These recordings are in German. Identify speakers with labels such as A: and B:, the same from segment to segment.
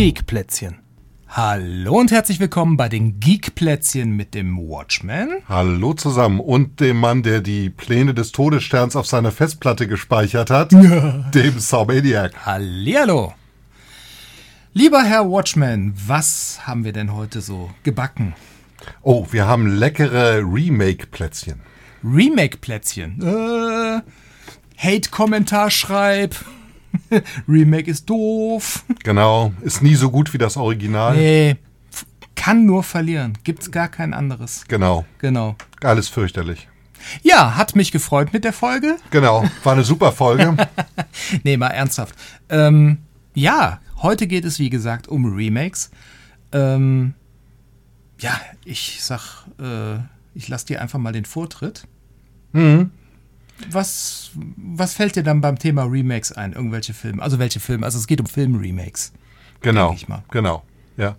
A: Geekplätzchen. Hallo und herzlich willkommen bei den Geekplätzchen mit dem Watchman.
B: Hallo zusammen und dem Mann, der die Pläne des Todessterns auf seiner Festplatte gespeichert hat, dem Saumaniac.
A: Hallihallo. Lieber Herr Watchman, was haben wir denn heute so gebacken?
B: Oh, wir haben leckere Remake-Plätzchen.
A: Remake-Plätzchen? Hate-Kommentar schreib. Remake ist doof.
B: Genau, ist nie so gut wie das Original.
A: Nee, kann nur verlieren. Gibt's gar kein anderes.
B: Genau. Alles fürchterlich.
A: Ja, hat mich gefreut mit der Folge.
B: Genau, war eine super Folge.
A: Nee, mal ernsthaft. Ja, heute geht es wie gesagt um Remakes. Ja, ich sag, ich lass dir einfach mal den Vortritt.
B: Mhm.
A: Was fällt dir dann beim Thema Remakes ein? Irgendwelche Filme? Also welche Filme? Also es geht um Film-Remakes.
B: Genau,
A: ich mal.
B: genau. Ja.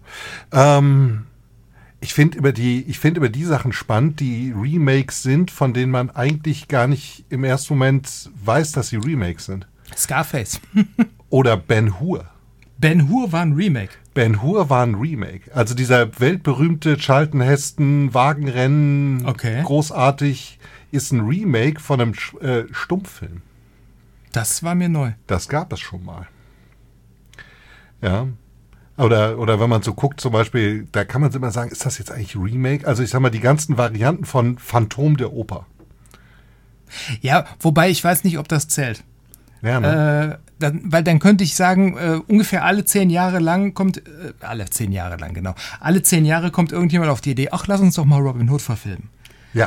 B: Ich finde über die Sachen spannend, die Remakes sind, von denen man eigentlich gar nicht im ersten Moment weiß, dass sie Remakes sind.
A: Scarface.
B: Oder Ben-Hur.
A: Ben-Hur war ein Remake.
B: Ben-Hur war ein Remake. Also dieser weltberühmte Charlton Heston Wagenrennen,
A: Okay.
B: Großartig, ist ein Remake von einem Stummfilm.
A: Das war mir neu.
B: Das gab es schon mal. Ja. Oder wenn man so guckt, zum Beispiel, da kann man immer sagen, ist das jetzt eigentlich Remake? Also ich sag mal, die ganzen Varianten von Phantom der Oper.
A: Ja, wobei ich weiß nicht, ob das zählt.
B: Ja, ne?
A: Weil dann könnte ich sagen, ungefähr alle 10 Jahre lang kommt, alle 10 Jahre lang, genau, alle 10 Jahre kommt irgendjemand auf die Idee, ach, lass uns doch mal Robin Hood verfilmen.
B: Ja.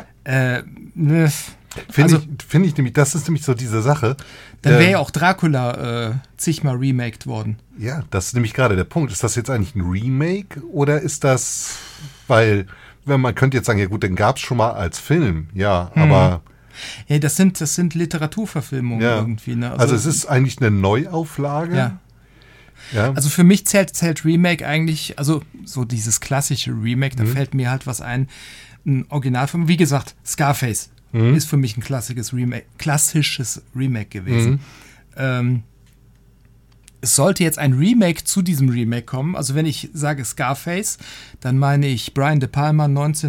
B: Finde ich nämlich, das ist nämlich so diese Sache.
A: Dann wäre ja auch Dracula zigmal remaked worden.
B: Ja, das ist nämlich gerade der Punkt. Ist das jetzt eigentlich ein Remake oder ist das, weil, wenn man könnte jetzt sagen, ja gut, den gab es schon mal als Film, ja, aber...
A: Ja, das sind Literaturverfilmungen irgendwie. Ne?
B: Also es ist eigentlich eine Neuauflage. Ja.
A: Also für mich zählt Remake eigentlich, also so dieses klassische Remake, da fällt mir halt was ein Originalfilm. Wie gesagt, Scarface ist für mich ein klassisches Remake gewesen. Es sollte jetzt ein Remake zu diesem Remake kommen. Also wenn ich sage Scarface, dann meine ich Brian De Palma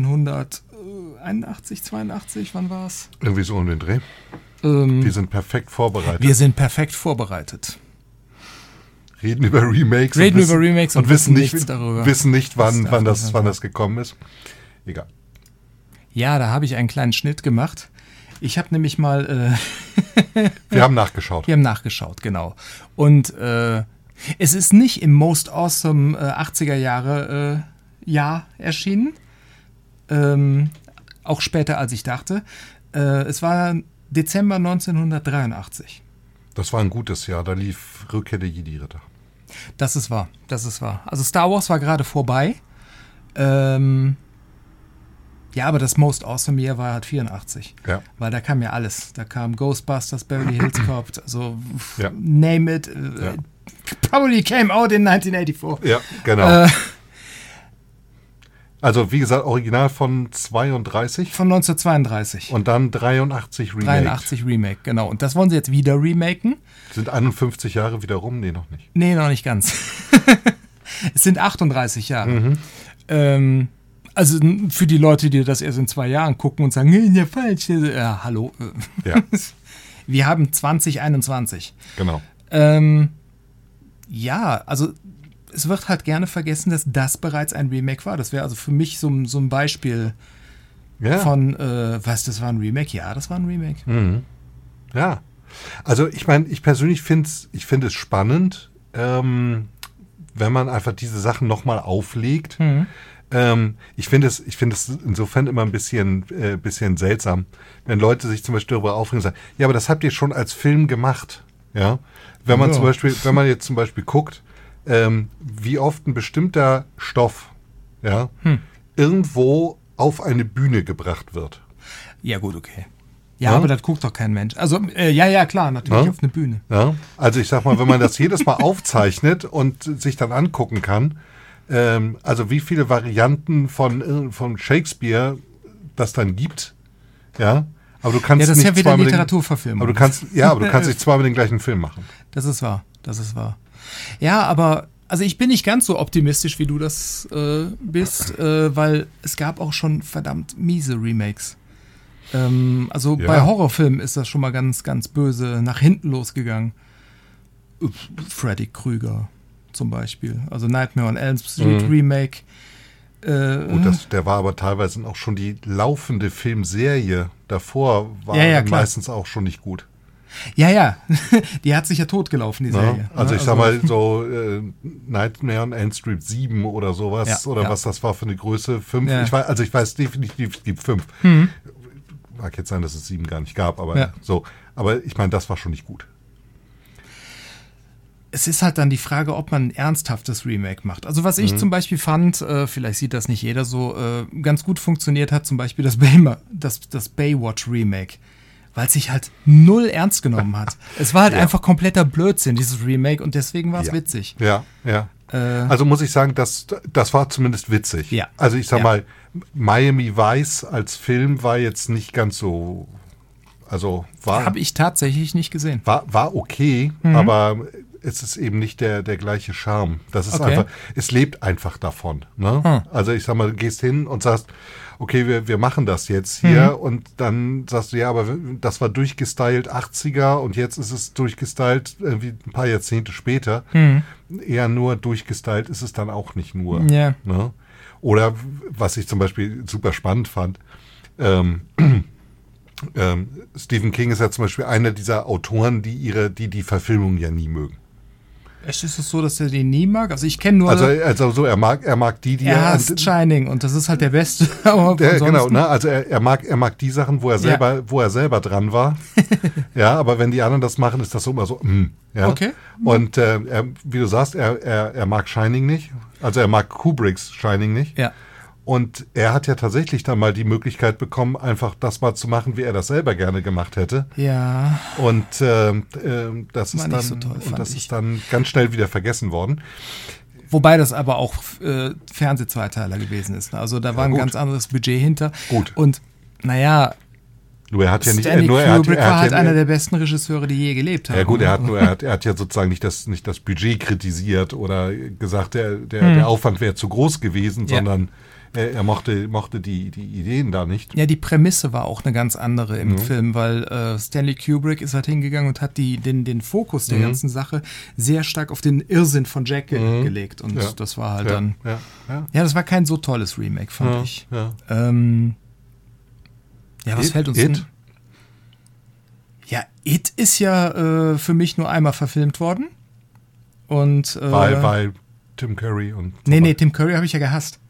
A: 1981, 82, wann war es?
B: Irgendwie so um den Dreh. Wir sind perfekt vorbereitet. Reden über Remakes und wissen nicht, wann das gekommen ist. Egal.
A: Ja, da habe ich einen kleinen Schnitt gemacht. Ich habe nämlich mal...
B: Wir haben nachgeschaut.
A: Genau. Und es ist nicht im Most Awesome 80er Jahre Jahr erschienen. Auch später, als ich dachte. Es war Dezember 1983.
B: Das war ein gutes Jahr. Da lief Rückkehr der Jedi-Ritter.
A: Das ist wahr. Also Star Wars war gerade vorbei. Ja, aber das Most Awesome Year war halt 84. Ja. Weil da kam ja alles. Da kam Ghostbusters, Beverly Hills Cop, also name it. Probably came out in 1984.
B: Ja, genau. Also wie gesagt, Original von 32?
A: Von 1932.
B: Und dann 83 Remake.
A: 83 Remake, genau. Und das wollen sie jetzt wieder remaken.
B: Sind 51 Jahre wieder rum? Nee, noch nicht.
A: Nee, noch nicht ganz. Es sind 38 Jahre. Also für die Leute, die das erst in 2 Jahren gucken und sagen, nee, ja, falsch. Ja, hallo.
B: Ja.
A: Wir haben 2021.
B: Genau.
A: Ja, also es wird halt gerne vergessen, dass das bereits ein Remake war. Das wäre also für mich so ein Beispiel von, das war ein Remake? Ja, das war ein Remake.
B: Mhm. Ja. Also ich meine, ich persönlich finde es spannend, wenn man einfach diese Sachen nochmal auflegt. Ich finde es insofern immer ein bisschen seltsam, wenn Leute sich zum Beispiel darüber aufregen und sagen, ja, aber das habt ihr schon als Film gemacht. Ja? Wenn man jetzt zum Beispiel guckt, wie oft ein bestimmter Stoff irgendwo auf eine Bühne gebracht wird.
A: Ja, gut, okay. Ja, aber das guckt doch kein Mensch. Also, ja, klar, natürlich auf eine Bühne.
B: Ja? Also ich sag mal, wenn man das jedes Mal aufzeichnet und sich dann angucken kann, also wie viele Varianten von Shakespeare das dann gibt, ja, aber du kannst
A: das ist
B: nicht
A: ja wieder Literaturverfilmung.
B: Aber du kannst nicht zweimal den gleichen Film machen.
A: Das ist wahr. Ja, aber Also ich bin nicht ganz so optimistisch, wie du das bist, weil es gab auch schon verdammt miese Remakes. Bei Horrorfilmen ist das schon mal ganz, ganz böse nach hinten losgegangen. Freddy Krüger zum Beispiel. Also Nightmare on Elm Street Remake.
B: Gut, der war aber teilweise auch schon die laufende Filmserie davor, war meistens auch schon nicht gut.
A: Ja, die hat sich ja totgelaufen, die Serie.
B: Also ich sag mal so Nightmare on Elm Street 7 oder sowas, was das war für eine Größe, 5. Ja. Ich weiß definitiv, es gibt 5. Mag jetzt sein, dass es 7 gar nicht gab, aber so. Aber ich meine, das war schon nicht gut.
A: Es ist halt dann die Frage, ob man ein ernsthaftes Remake macht. Also was ich zum Beispiel fand, vielleicht sieht das nicht jeder so, ganz gut funktioniert hat zum Beispiel das Baywatch Remake. Weil es sich halt null ernst genommen hat. Es war halt einfach kompletter Blödsinn, dieses Remake, und deswegen war es witzig.
B: Ja. Also muss ich sagen, das war zumindest witzig.
A: Ja.
B: Also ich sag mal, Miami Vice als Film war jetzt nicht ganz so,
A: habe ich tatsächlich nicht gesehen.
B: War okay, aber es ist eben nicht der gleiche Charme. Das ist einfach, es lebt einfach davon. Ne? Also ich sag mal, du gehst hin und sagst, okay, wir machen das jetzt hier, und dann sagst du, ja, aber das war durchgestylt 80er und jetzt ist es durchgestylt irgendwie ein paar Jahrzehnte später. Eher nur durchgestylt ist es dann auch nicht nur.
A: Yeah.
B: Ne? Oder was ich zum Beispiel super spannend fand, Stephen King ist ja zum Beispiel einer dieser Autoren, die Verfilmung ja nie mögen.
A: Echt, ist es so, dass er den nie mag? Also ich kenne nur...
B: Also so, er mag die...
A: Er hasst Shining, und das ist halt der beste.
B: Genau, ne? Also er mag die Sachen, wo er selber dran war. Ja, aber wenn die anderen das machen, ist das so immer so, ja.
A: Okay.
B: Und wie du sagst, er mag Shining nicht. Also er mag Kubricks Shining nicht.
A: Ja.
B: Und er hat ja tatsächlich dann mal die Möglichkeit bekommen, einfach das mal zu machen, wie er das selber gerne gemacht hätte.
A: Ja.
B: Und das ist dann ganz schnell wieder vergessen worden.
A: Wobei das aber auch Fernsehzweiteiler gewesen ist. Also da war ein ganz anderes Budget hinter.
B: Gut.
A: Und naja,
B: nur er hat ja nicht,
A: Stanley Kubrick war halt einer der besten Regisseure, die je gelebt haben.
B: Ja gut, er hat ja sozusagen nicht das Budget kritisiert oder gesagt, der Aufwand wäre zu groß gewesen, sondern er mochte die Ideen da nicht.
A: Ja, die Prämisse war auch eine ganz andere im Film, weil Stanley Kubrick ist halt hingegangen und hat den Fokus der ganzen Sache sehr stark auf den Irrsinn von Jack gelegt. Und das war halt dann... Ja, das war kein so tolles Remake, fand ich. Ja, was fällt uns denn? Ja, It ist ja für mich nur einmal verfilmt worden. Und
B: weil Tim Curry und...
A: Nee, Tim Curry habe ich ja gehasst.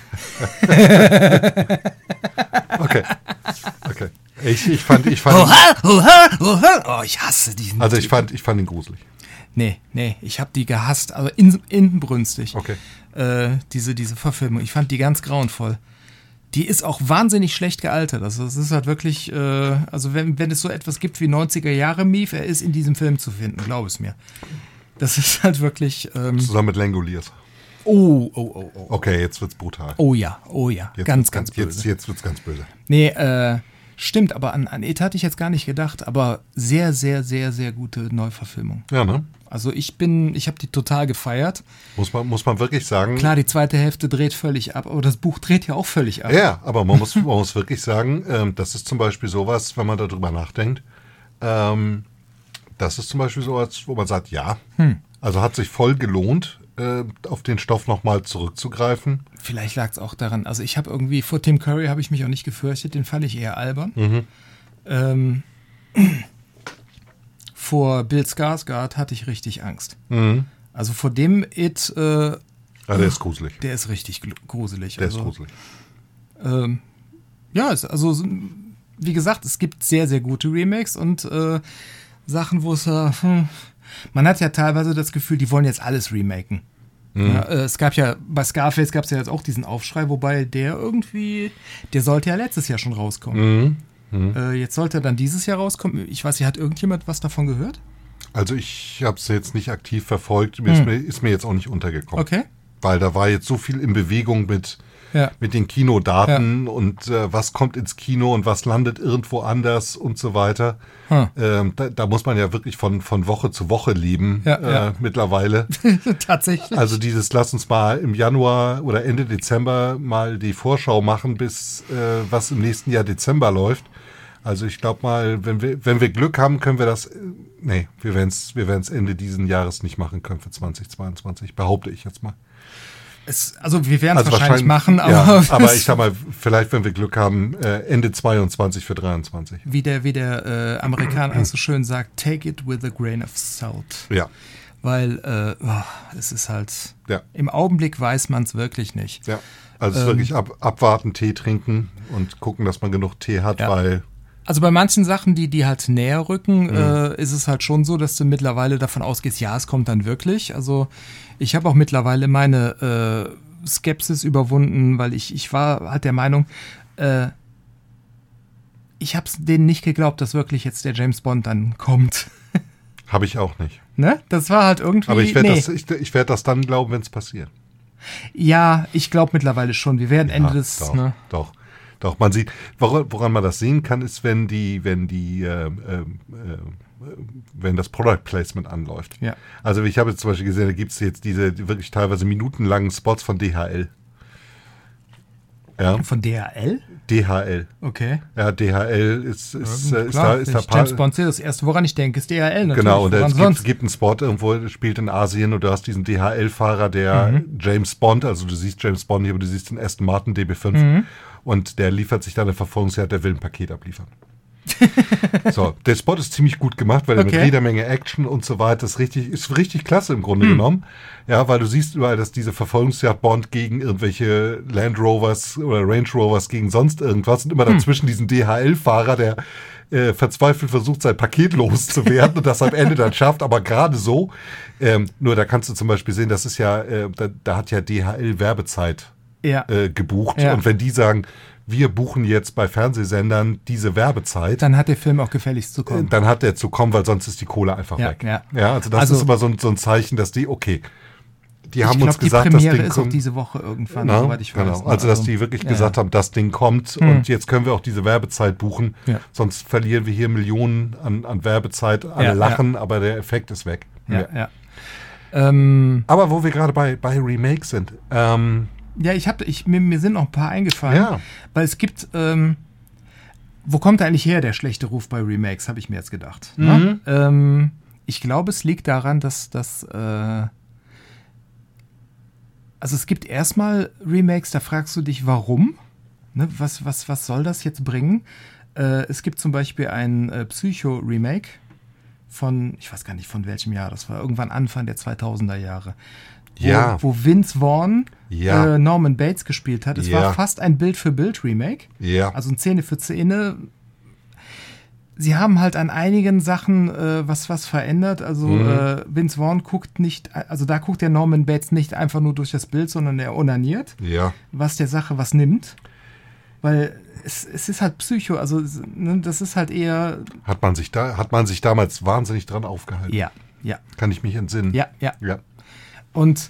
B: Okay. Ich fand
A: ich hasse diesen.
B: Also ich fand ihn gruselig.
A: Nee, ich habe die gehasst, also inbrünstig.
B: Okay.
A: Diese Verfilmung, ich fand die ganz grauenvoll. Die ist auch wahnsinnig schlecht gealtert. Also es ist halt wirklich, also wenn es so etwas gibt wie 90er-Jahre-Mief, er ist in diesem Film zu finden, glaub es mir. Das ist halt wirklich...
B: Zusammen mit Langoliers.
A: Oh.
B: Okay, jetzt wird's brutal.
A: Oh ja.
B: Jetzt
A: ganz böse.
B: Jetzt wird's ganz böse.
A: Nee, stimmt, aber an It hatte ich jetzt gar nicht gedacht, aber sehr, sehr, sehr, sehr gute Neuverfilmung.
B: Ja, ne?
A: Also ich habe die total gefeiert.
B: Muss man wirklich sagen.
A: Klar, die zweite Hälfte dreht völlig ab, aber das Buch dreht ja auch völlig ab.
B: Ja, aber man muss wirklich sagen, das ist zum Beispiel sowas, wenn man darüber nachdenkt, das ist zum Beispiel sowas, wo man sagt, ja, also hat sich voll gelohnt, auf den Stoff nochmal zurückzugreifen.
A: Vielleicht lag es auch daran, also ich habe irgendwie, vor Tim Curry habe ich mich auch nicht gefürchtet, den fand ich eher albern. Vor Bill Skarsgård hatte ich richtig Angst. Also vor dem It...
B: der ist gruselig.
A: Der ist richtig gruselig.
B: Der ist gruselig.
A: Ja, also wie gesagt, es gibt sehr, sehr gute Remakes und Sachen, wo es... man hat ja teilweise das Gefühl, die wollen jetzt alles remaken. Ja, es gab ja, bei Scarface gab es ja jetzt auch diesen Aufschrei, wobei der sollte ja letztes Jahr schon rauskommen. Jetzt sollte er dann dieses Jahr rauskommen. Ich weiß nicht, hat irgendjemand was davon gehört?
B: Also ich habe es jetzt nicht aktiv verfolgt, ist mir jetzt auch nicht untergekommen.
A: Okay.
B: Weil da war jetzt so viel in Bewegung mit mit den Kinodaten und was kommt ins Kino und was landet irgendwo anders und so weiter. Da muss man ja wirklich von Woche zu Woche leben mittlerweile.
A: Tatsächlich.
B: Also lass uns mal im Januar oder Ende Dezember mal die Vorschau machen, bis was im nächsten Jahr Dezember läuft. Also ich glaube mal, wenn wir Glück haben, können wir das, wir werden es Ende diesen Jahres nicht machen können für 2022, behaupte ich jetzt mal.
A: Also wir werden es wahrscheinlich machen, aber...
B: Ja, aber ich sag mal, vielleicht, wenn wir Glück haben, Ende 22 für 23.
A: Wie der Amerikaner so schön sagt, take it with a grain of salt.
B: Ja.
A: Weil es ist halt, im Augenblick weiß man es wirklich nicht.
B: Ja, also es ist wirklich abwarten, Tee trinken und gucken, dass man genug Tee hat, weil...
A: Also bei manchen Sachen, die halt näher rücken, ist es halt schon so, dass du mittlerweile davon ausgehst, ja, es kommt dann wirklich. Also ich habe auch mittlerweile meine Skepsis überwunden, weil ich war halt der Meinung, ich habe es denen nicht geglaubt, dass wirklich jetzt der James Bond dann kommt.
B: Habe ich auch nicht.
A: Ne? Das war halt irgendwie...
B: Aber ich werde das dann glauben, wenn es passiert.
A: Ja, ich glaube mittlerweile schon. Wir werden Ende des...
B: Doch, man sieht, woran man das sehen kann, ist, wenn das Product Placement anläuft.
A: Ja.
B: Also ich habe jetzt zum Beispiel gesehen, da gibt es jetzt diese wirklich teilweise minutenlangen Spots von DHL. Ja.
A: Von DHL?
B: DHL.
A: Okay.
B: Ja, DHL ist
A: da James Bond, das erste, woran ich denke, ist DHL natürlich.
B: Genau, und es gibt einen Spot irgendwo, spielt in Asien und du hast diesen DHL-Fahrer, der James Bond, also du siehst James Bond hier, aber du siehst den Aston Martin DB5 und der liefert sich dann eine Verfolgungsjagd, der will ein Paket abliefern. So, der Spot ist ziemlich gut gemacht, weil er mit jeder Menge Action und so weiter ist richtig klasse im Grunde genommen. Ja, weil du siehst überall, dass diese Verfolgungsjagd Bond gegen irgendwelche Land Rovers oder Range Rovers gegen sonst irgendwas und immer dazwischen diesen DHL-Fahrer, der verzweifelt versucht, sein Paket loszuwerden und das am Ende dann schafft, aber gerade so. Nur da kannst du zum Beispiel sehen, das ist ja, da hat ja DHL Werbezeit gebucht und wenn die sagen, wir buchen jetzt bei Fernsehsendern diese Werbezeit.
A: Dann hat der Film auch gefälligst zu kommen.
B: Dann hat der zu kommen, weil sonst ist die Kohle einfach weg. Ja, also das ist immer so ein Zeichen, dass die haben uns gesagt,
A: das Ding kommt. Ist auch diese Woche irgendwann, soweit ich weiß.
B: Genau, also dass die wirklich gesagt haben, das Ding kommt und jetzt können wir auch diese Werbezeit buchen. Ja. Sonst verlieren wir hier Millionen an Werbezeit. Alle lachen, aber der Effekt ist weg.
A: Ja.
B: Aber wo wir gerade bei Remakes sind,
A: mir sind noch ein paar eingefallen, weil es gibt, wo kommt eigentlich her der schlechte Ruf bei Remakes, habe ich mir jetzt gedacht. Ich glaube, es liegt daran, dass also es gibt erstmal Remakes, da fragst du dich, warum? Ne, was soll das jetzt bringen? Es gibt zum Beispiel ein Psycho-Remake von, ich weiß gar nicht von welchem Jahr, das war irgendwann Anfang der 2000er Jahre. Wo Vince Vaughn Norman Bates gespielt hat. Es war fast ein Bild-für-Bild-Remake.
B: Ja.
A: Also ein Szene für Szene. Sie haben halt an einigen Sachen was verändert. Also Vince Vaughn guckt nicht, also da guckt der Norman Bates nicht einfach nur durch das Bild, sondern er onaniert.
B: Ja.
A: Was der Sache was nimmt. Weil es ist halt Psycho, also ne, das ist halt eher...
B: Hat man sich damals wahnsinnig dran aufgehalten?
A: Ja.
B: Kann ich mich entsinnen?
A: Ja. Und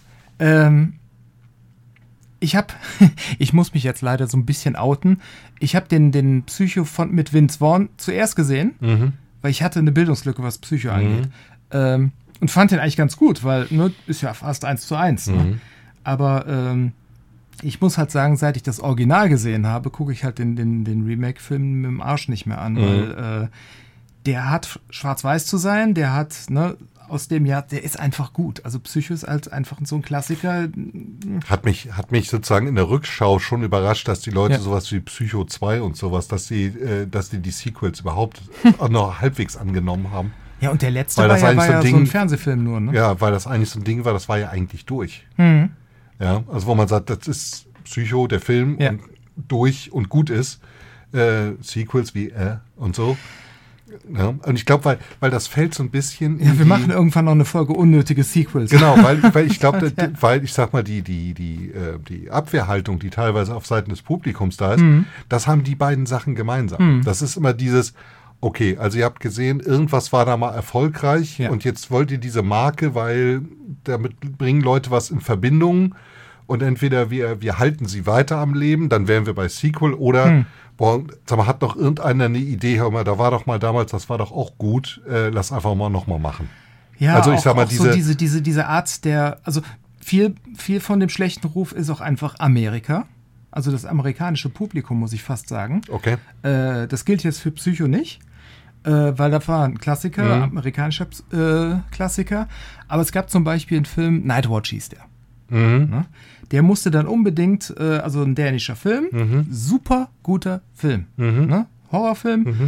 A: ich muss mich jetzt leider so ein bisschen outen. Ich habe den Psycho mit Vince Vaughn zuerst gesehen, weil ich hatte eine Bildungslücke, was Psycho angeht. Und fand den eigentlich ganz gut, weil ist ja fast 1:1. Ne? Aber ich muss halt sagen, seit ich das Original gesehen habe, gucke ich halt den Remake-Film mit dem Arsch nicht mehr an, weil der hat schwarz-weiß zu sein, der hat, aus dem Jahr, der ist einfach gut. Also Psycho ist halt einfach so ein Klassiker.
B: Hat mich sozusagen in der Rückschau schon überrascht, dass die Leute sowas wie Psycho 2 und sowas, dass die Sequels überhaupt auch noch halbwegs angenommen haben.
A: Ja, und der letzte war ja so ein Fernsehfilm nur, ne?
B: Ja, weil das eigentlich so ein Ding war, das war ja eigentlich durch. Ja, also wo man sagt, das ist Psycho, der Film, und durch und gut ist. Sequels wie und so. Ja, und ich glaube, weil das fällt so ein bisschen.
A: Ja, wir machen irgendwann noch eine Folge unnötige Sequels.
B: Genau, weil ich glaube, weil ich sag mal, die Abwehrhaltung, die teilweise auf Seiten des Publikums da ist, das haben die beiden Sachen gemeinsam. Das ist immer dieses, okay, also ihr habt gesehen, irgendwas war da mal erfolgreich und jetzt wollt ihr diese Marke, weil damit bringen Leute was in Verbindung und entweder wir halten sie weiter am Leben, dann wären wir bei Sequel, oder sag mal, hat noch irgendeiner eine Idee, hör mal, da war doch mal damals, das war doch auch gut, lass einfach mal nochmal machen.
A: Ja,
B: also ich
A: auch,
B: sag mal,
A: auch so diese Art der, also viel von dem schlechten Ruf ist auch einfach Amerika. Also das amerikanische Publikum, muss ich fast sagen.
B: Okay.
A: Das gilt jetzt für Psycho nicht, weil das war ein Klassiker, amerikanischer Klassiker. Aber es gab zum Beispiel einen Film, Nightwatch hieß der. Ne? Der musste dann unbedingt, also ein dänischer Film, super guter Film. Ne? Horrorfilm.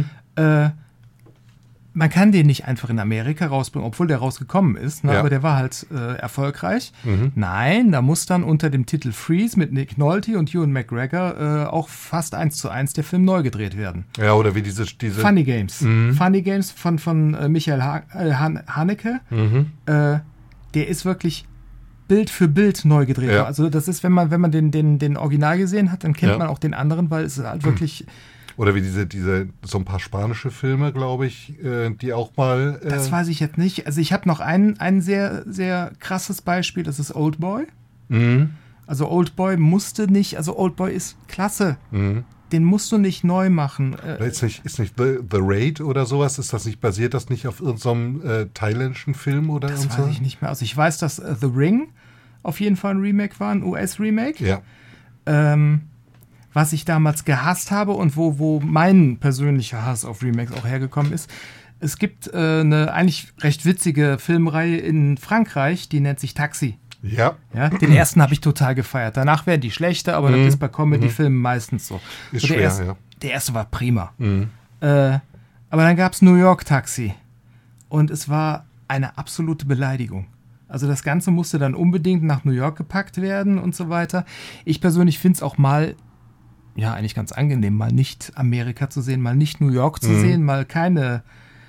A: Man kann den nicht einfach in Amerika rausbringen, obwohl der rausgekommen ist, ne? Aber der war halt erfolgreich. Nein, da muss dann unter dem Titel Freeze mit Nick Nolte und Ewan McGregor auch fast 1:1 der Film neu gedreht werden.
B: Ja, oder wie diese
A: Funny Games. Funny Games von Michael Haneke. Der ist wirklich Bild für Bild neu gedreht. Ja. Also das ist, wenn man den Original gesehen hat, dann kennt man auch den anderen, weil es ist halt wirklich...
B: Oder wie so ein paar spanische Filme, glaube ich, die auch mal...
A: Das weiß ich jetzt nicht. Also ich habe noch ein sehr, sehr krasses Beispiel, das ist Oldboy. Also Oldboy musste nicht, also Oldboy ist klasse. Den musst du nicht neu machen.
B: Ist nicht The Raid oder sowas? Basiert das nicht auf irgendeinem thailändischen Film oder
A: das weiß ich nicht mehr. Also ich weiß, dass The Ring auf jeden Fall ein Remake war, ein US-Remake.
B: Ja.
A: Was ich damals gehasst habe und wo mein persönlicher Hass auf Remakes auch hergekommen ist. Es gibt eine eigentlich recht witzige Filmreihe in Frankreich, die nennt sich Taxi.
B: Ja.
A: Den ersten habe ich total gefeiert. Danach werden die schlechter, aber das ist bei Comedy-Filmen meistens so.
B: Ist
A: so
B: schwer,
A: der erste war prima. Aber dann gab es New York Taxi. Und es war eine absolute Beleidigung. Also das Ganze musste dann unbedingt nach New York gepackt werden und so weiter. Ich persönlich finde es auch mal eigentlich ganz angenehm, mal nicht Amerika zu sehen, mal nicht New York zu sehen, mal keine,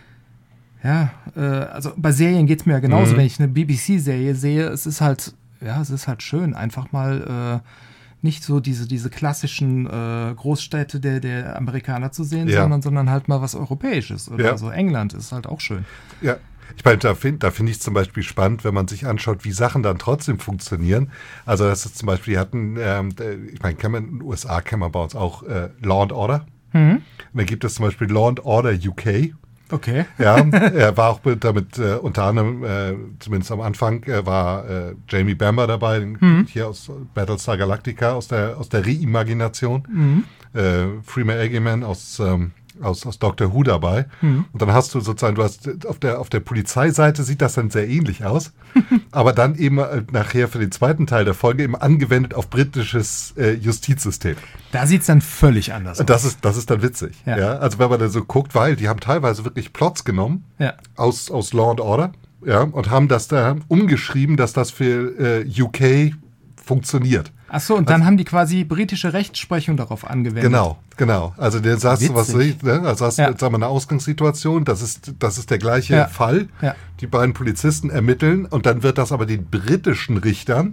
A: also bei Serien geht es mir ja genauso, wenn ich eine BBC-Serie sehe, es ist halt schön, einfach mal nicht so diese klassischen Großstädte der Amerikaner zu sehen, sondern halt mal was Europäisches oder so. England ist halt auch schön.
B: Ja. Ich meine, da finde ich zum Beispiel spannend, wenn man sich anschaut, wie Sachen dann trotzdem funktionieren. Also das ist zum Beispiel, die hatten, ich meine, in den USA kennen wir bei uns auch Law and Order. Und dann gibt es zum Beispiel Law and Order UK.
A: Okay.
B: Ja, er war auch damit unter anderem, zumindest am Anfang, war Jamie Bamber dabei, hier aus Battlestar Galactica, aus der Reimagination. Freeman Eggman aus Doctor Who dabei. Und dann hast du sozusagen, auf der Polizeiseite sieht das dann sehr ähnlich aus, aber dann eben nachher für den zweiten Teil der Folge eben angewendet auf britisches Justizsystem.
A: Da sieht es dann völlig anders aus.
B: Das ist dann witzig. Ja. Also wenn man da so guckt, weil die haben teilweise wirklich Plots genommen aus Law and Order und haben das da umgeschrieben, dass das für UK funktioniert.
A: Achso, und dann haben die quasi britische Rechtsprechung darauf angewendet.
B: Genau. Also der sagst du, was also hast du jetzt sagen wir eine Ausgangssituation, das ist der gleiche Fall. Ja. Die beiden Polizisten ermitteln und dann wird das aber den britischen Richtern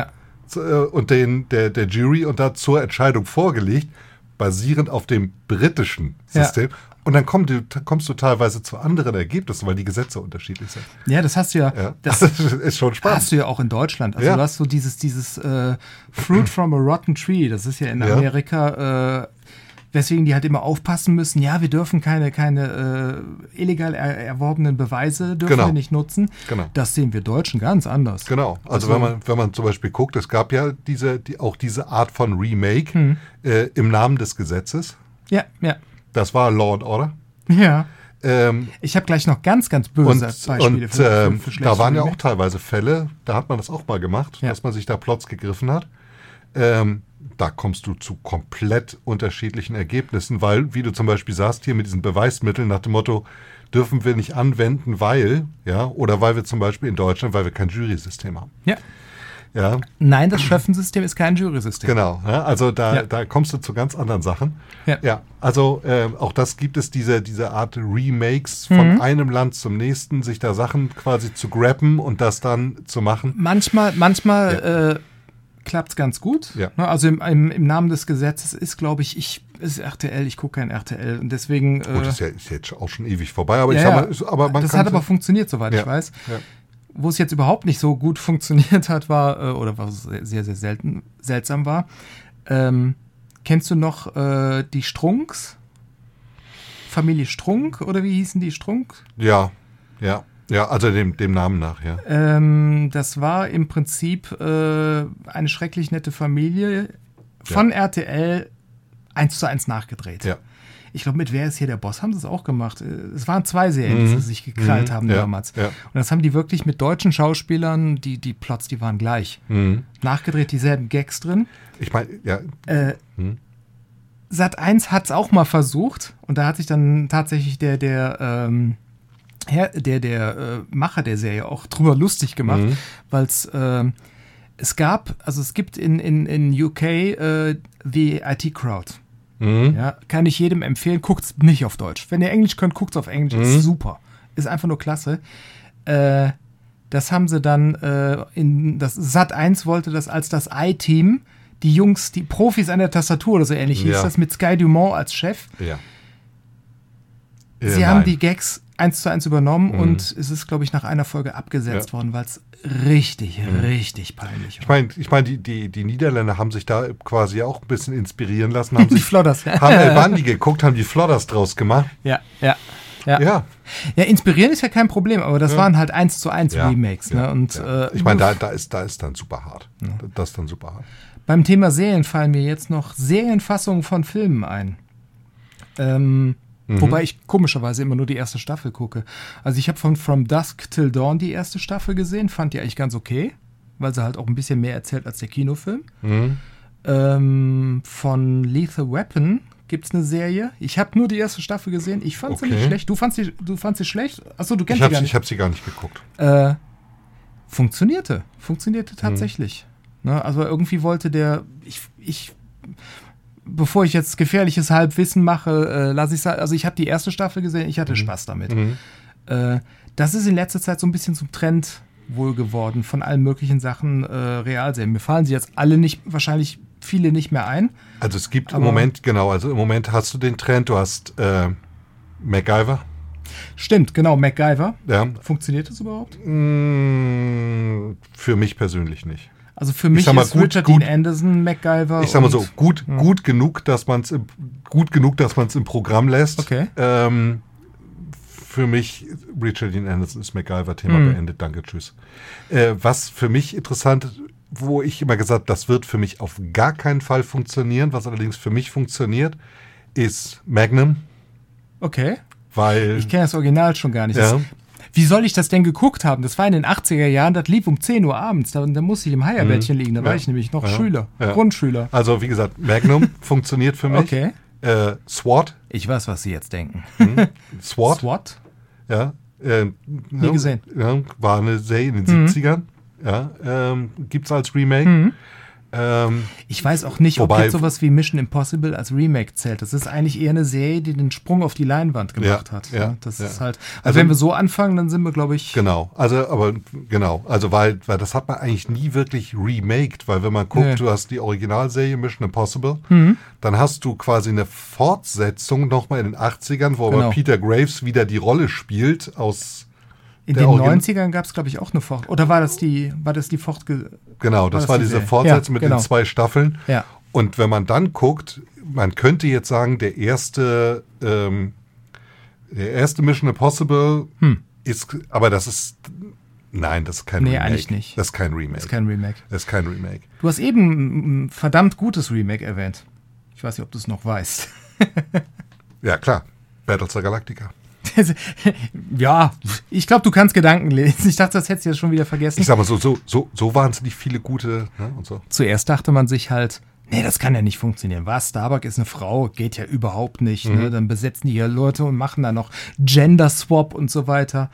B: und der Jury und da zur Entscheidung vorgelegt, basierend auf dem britischen System. Und dann kommst du teilweise zu anderen Ergebnissen, weil die Gesetze unterschiedlich sind.
A: Ja, das hast du ja.
B: Das ist schon spannend.
A: Hast du ja auch in Deutschland. Also du hast so dieses Fruit from a Rotten Tree. Das ist ja in Amerika, weswegen die halt immer aufpassen müssen. Ja, wir dürfen keine illegal erworbenen Beweise dürfen wir nicht nutzen. Genau. Das sehen wir Deutschen ganz anders.
B: Genau. Also wenn man zum Beispiel guckt, es gab ja diese Art von Remake im Namen des Gesetzes.
A: Ja.
B: Das war Law and Order.
A: Ja. Ich habe gleich noch ganz, ganz böse Beispiele
B: für da waren ja auch teilweise Fälle, da hat man das auch mal gemacht, dass man sich da Plots gegriffen hat. Da kommst du zu komplett unterschiedlichen Ergebnissen, weil, wie du zum Beispiel sagst, hier mit diesen Beweismitteln nach dem Motto, dürfen wir nicht anwenden, weil wir zum Beispiel in Deutschland, weil wir kein Jurysystem haben.
A: Ja.
B: Ja.
A: Nein, das Schöffensystem ist kein Jurysystem.
B: Genau, also da kommst du zu ganz anderen Sachen. Ja. Also auch das gibt es, diese Art Remakes von einem Land zum nächsten, sich da Sachen quasi zu grabben und das dann zu machen.
A: Manchmal klappt es ganz gut. Ja. Also im Namen des Gesetzes ist, glaube ich, ist RTL, ich gucke kein RTL und deswegen...
B: Gut, ist jetzt auch schon ewig vorbei, aber
A: das hat aber funktioniert, soweit ich weiß. Ja. wo es jetzt überhaupt nicht so gut funktioniert hat, war, oder was sehr, sehr seltsam war, kennst du noch die Strunks? Familie Strunk, oder wie hießen die Strunk?
B: Ja, also dem Namen nach, ja.
A: Das war im Prinzip eine schrecklich nette Familie von RTL 1:1 nachgedreht. Ja. Ich glaube, mit Wer ist hier der Boss haben sie es auch gemacht. Es waren 2 Serien, die sie sich gekrallt haben damals. Ja. Und das haben die wirklich mit deutschen Schauspielern, die Plots, die waren gleich. Nachgedreht, dieselben Gags drin. Ich meine, ja. Sat.1 hat es auch mal versucht und da hat sich dann tatsächlich der Macher der Serie auch drüber lustig gemacht, weil es gibt in UK The IT Crowd. Ja, kann ich jedem empfehlen, guckt's nicht auf Deutsch. Wenn ihr Englisch könnt, guckt's auf Englisch, ist super. Ist einfach nur klasse. Das haben sie dann das Sat.1 wollte das als das I-Team, die Jungs, die Profis an der Tastatur oder so ähnlich hieß das, mit Sky Dumont als Chef. Ja. Sie haben die Gags 1:1 übernommen und es ist, glaube ich, nach einer Folge abgesetzt worden, weil es richtig peinlich
B: war. Ich meine, die Niederländer haben sich da quasi auch ein bisschen inspirieren lassen. Haben
A: die Flodders.
B: Haben El Bandi geguckt, haben die Flodders draus gemacht.
A: Ja, inspirieren ist ja kein Problem, aber das waren halt 1:1 Remakes. Ne? Und,
B: ich meine, da ist dann super hart. Ja. Das ist dann super hart.
A: Beim Thema Serien fallen mir jetzt noch Serienfassungen von Filmen ein. Wobei ich komischerweise immer nur die erste Staffel gucke. Also ich habe von From Dusk Till Dawn die erste Staffel gesehen, fand die eigentlich ganz okay, weil sie halt auch ein bisschen mehr erzählt als der Kinofilm. Von Lethal Weapon gibt es eine Serie. Ich habe nur die erste Staffel gesehen. Ich fand sie nicht schlecht. Du fandst sie schlecht? Achso, du kennst sie gar nicht.
B: Ich habe sie gar nicht geguckt.
A: Funktionierte tatsächlich. Ne, also irgendwie wollte bevor ich jetzt gefährliches Halbwissen mache, lasse ich es. Also ich habe die erste Staffel gesehen, ich hatte Spaß damit. Das ist in letzter Zeit so ein bisschen zum Trend wohl geworden von allen möglichen Sachen Realserien. Mir fallen sie jetzt wahrscheinlich viele nicht mehr ein.
B: Also es gibt im Moment hast du den Trend, du hast MacGyver.
A: Stimmt, genau, MacGyver. Ja. Funktioniert das überhaupt?
B: Für mich persönlich nicht.
A: Also für mich ist Richard Dean Anderson MacGyver.
B: Ich sag mal so, gut genug, dass man es im Programm lässt.
A: Okay.
B: Für mich, Richard Dean Anderson ist MacGyver, Thema beendet, danke, tschüss. Was für mich interessant, wo ich immer gesagt, das wird für mich auf gar keinen Fall funktionieren, was allerdings für mich funktioniert, ist Magnum.
A: Okay.
B: Weil
A: ich kenne das Original schon gar nicht.
B: Ja.
A: Wie soll ich das denn geguckt haben? Das war in den 80er Jahren, das lief um 10 Uhr abends. Da musste ich im Heierbettchen liegen. Da war ich nämlich noch Schüler, Grundschüler.
B: Also wie gesagt, Magnum funktioniert für mich.
A: Okay.
B: SWAT.
A: Ich weiß, was Sie jetzt denken.
B: SWAT? Ja.
A: Nie gesehen.
B: Ja, war eine Serie in den 70ern. Ja, gibt's als Remake.
A: Ich weiß auch nicht, ob jetzt sowas wie Mission Impossible als Remake zählt. Das ist eigentlich eher eine Serie, die den Sprung auf die Leinwand gemacht hat. Ja, das ist halt. Also wenn wir so anfangen, dann sind wir, glaube ich.
B: Genau. Also weil das hat man eigentlich nie wirklich remaked, weil wenn man guckt, du hast die Originalserie Mission Impossible, dann hast du quasi eine Fortsetzung nochmal in den 80ern, wo aber Peter Graves wieder die Rolle spielt aus.
A: In den 90ern gab es, glaube ich, auch eine Fortsetzung. Oder war das die Fortsetzung?
B: Genau, das war diese Fortsetzung mit den 2 Staffeln.
A: Ja.
B: Und wenn man dann guckt, man könnte jetzt sagen, der erste Mission Impossible ist, aber das ist kein Remake.
A: Eigentlich nicht.
B: Das ist kein Remake.
A: Du hast eben ein verdammt gutes Remake erwähnt. Ich weiß nicht, ob du es noch weißt.
B: Ja, klar. Battlestar Galactica.
A: Ja, ich glaube, du kannst Gedanken lesen. Ich dachte, das hättest du jetzt schon wieder vergessen.
B: Ich sag mal so wahnsinnig viele gute, ne, und so.
A: Zuerst dachte man sich halt, nee, das kann ja nicht funktionieren. Was? Starbuck ist eine Frau, geht ja überhaupt nicht. Ne? Dann besetzen die hier Leute und machen da noch Gender Swap und so weiter.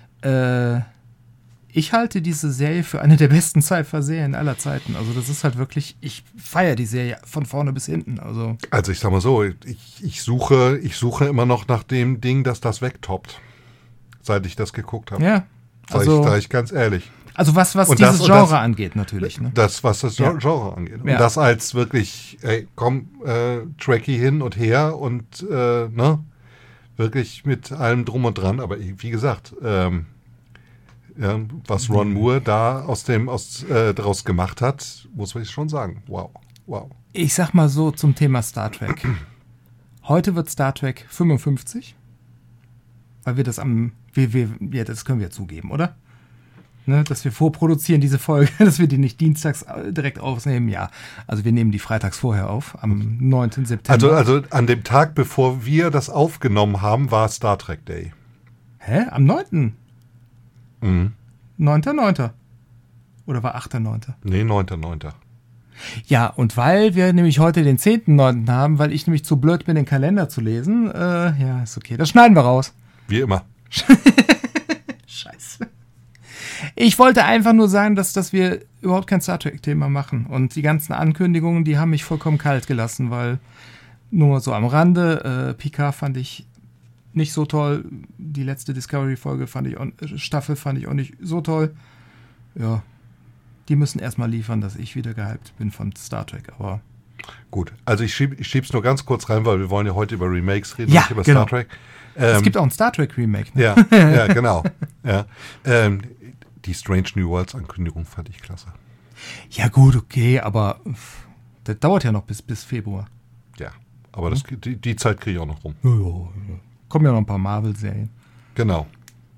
A: Ich halte diese Serie für eine der besten Sci-Fi-Serien aller Zeiten. Also das ist halt wirklich, ich feiere die Serie von vorne bis hinten. Also
B: ich sag mal so, ich suche immer noch nach dem Ding, das wegtoppt, seit ich das geguckt habe.
A: Ja.
B: Sag ich ganz ehrlich.
A: Also was dieses Genre angeht natürlich. Ne?
B: Was das Genre angeht. Und das als wirklich, Tracky hin und her und wirklich mit allem drum und dran. Aber wie gesagt, ja, was Ron Moore da daraus gemacht hat, muss man schon sagen. Wow.
A: Ich sag mal so zum Thema Star Trek. Heute wird Star Trek 55, weil wir das das können wir zugeben, oder? Ne, dass wir vorproduzieren diese Folge, dass wir die nicht dienstags direkt aufnehmen, ja. Also wir nehmen die freitags vorher auf, am 9. September.
B: Also an dem Tag, bevor wir das aufgenommen haben, war Star Trek Day.
A: Hä? Am 9.?
B: Mhm.
A: 9.9. Oder war 8.9.?
B: Nee, 9.9.
A: Ja, und weil wir nämlich heute den 10.9. haben, weil ich nämlich zu blöd bin, den Kalender zu lesen, ja, ist okay. Das schneiden wir raus.
B: Wie immer.
A: Scheiße. Ich wollte einfach nur sagen, dass wir überhaupt kein Star Trek-Thema machen. Und die ganzen Ankündigungen, die haben mich vollkommen kalt gelassen, weil nur so am Rande, Picard fand ich nicht so toll. Die letzte Discovery-Folge Staffel fand ich auch nicht so toll. Ja, die müssen erstmal liefern, dass ich wieder gehypt bin von Star Trek, aber...
B: Gut, also ich schieb's nur ganz kurz rein, weil wir wollen ja heute über Remakes reden,
A: ja,
B: nicht über
A: genau.
B: Star Trek.
A: Es gibt auch ein Star Trek Remake. Ne?
B: Ja, genau. Ja. Die Strange New Worlds Ankündigung fand ich klasse.
A: Ja gut, okay, aber das dauert ja noch bis Februar.
B: Ja, aber die Zeit kriege ich auch noch rum.
A: Ja. Kommen ja noch ein paar Marvel-Serien.
B: Genau.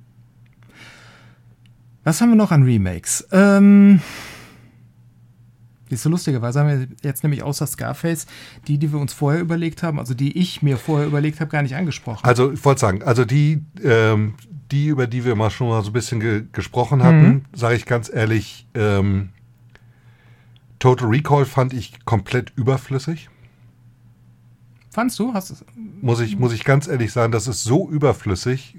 A: Was haben wir noch an Remakes? Siehst du, lustigerweise haben wir jetzt nämlich außer Scarface die wir uns vorher überlegt haben, also die ich mir vorher überlegt habe, gar nicht angesprochen.
B: Also ich wollte sagen, also die, über die wir mal schon mal so ein bisschen gesprochen hatten, sage ich ganz ehrlich, Total Recall fand ich komplett überflüssig.
A: Fandst du?
B: Muss ich ganz ehrlich sagen, das ist so überflüssig.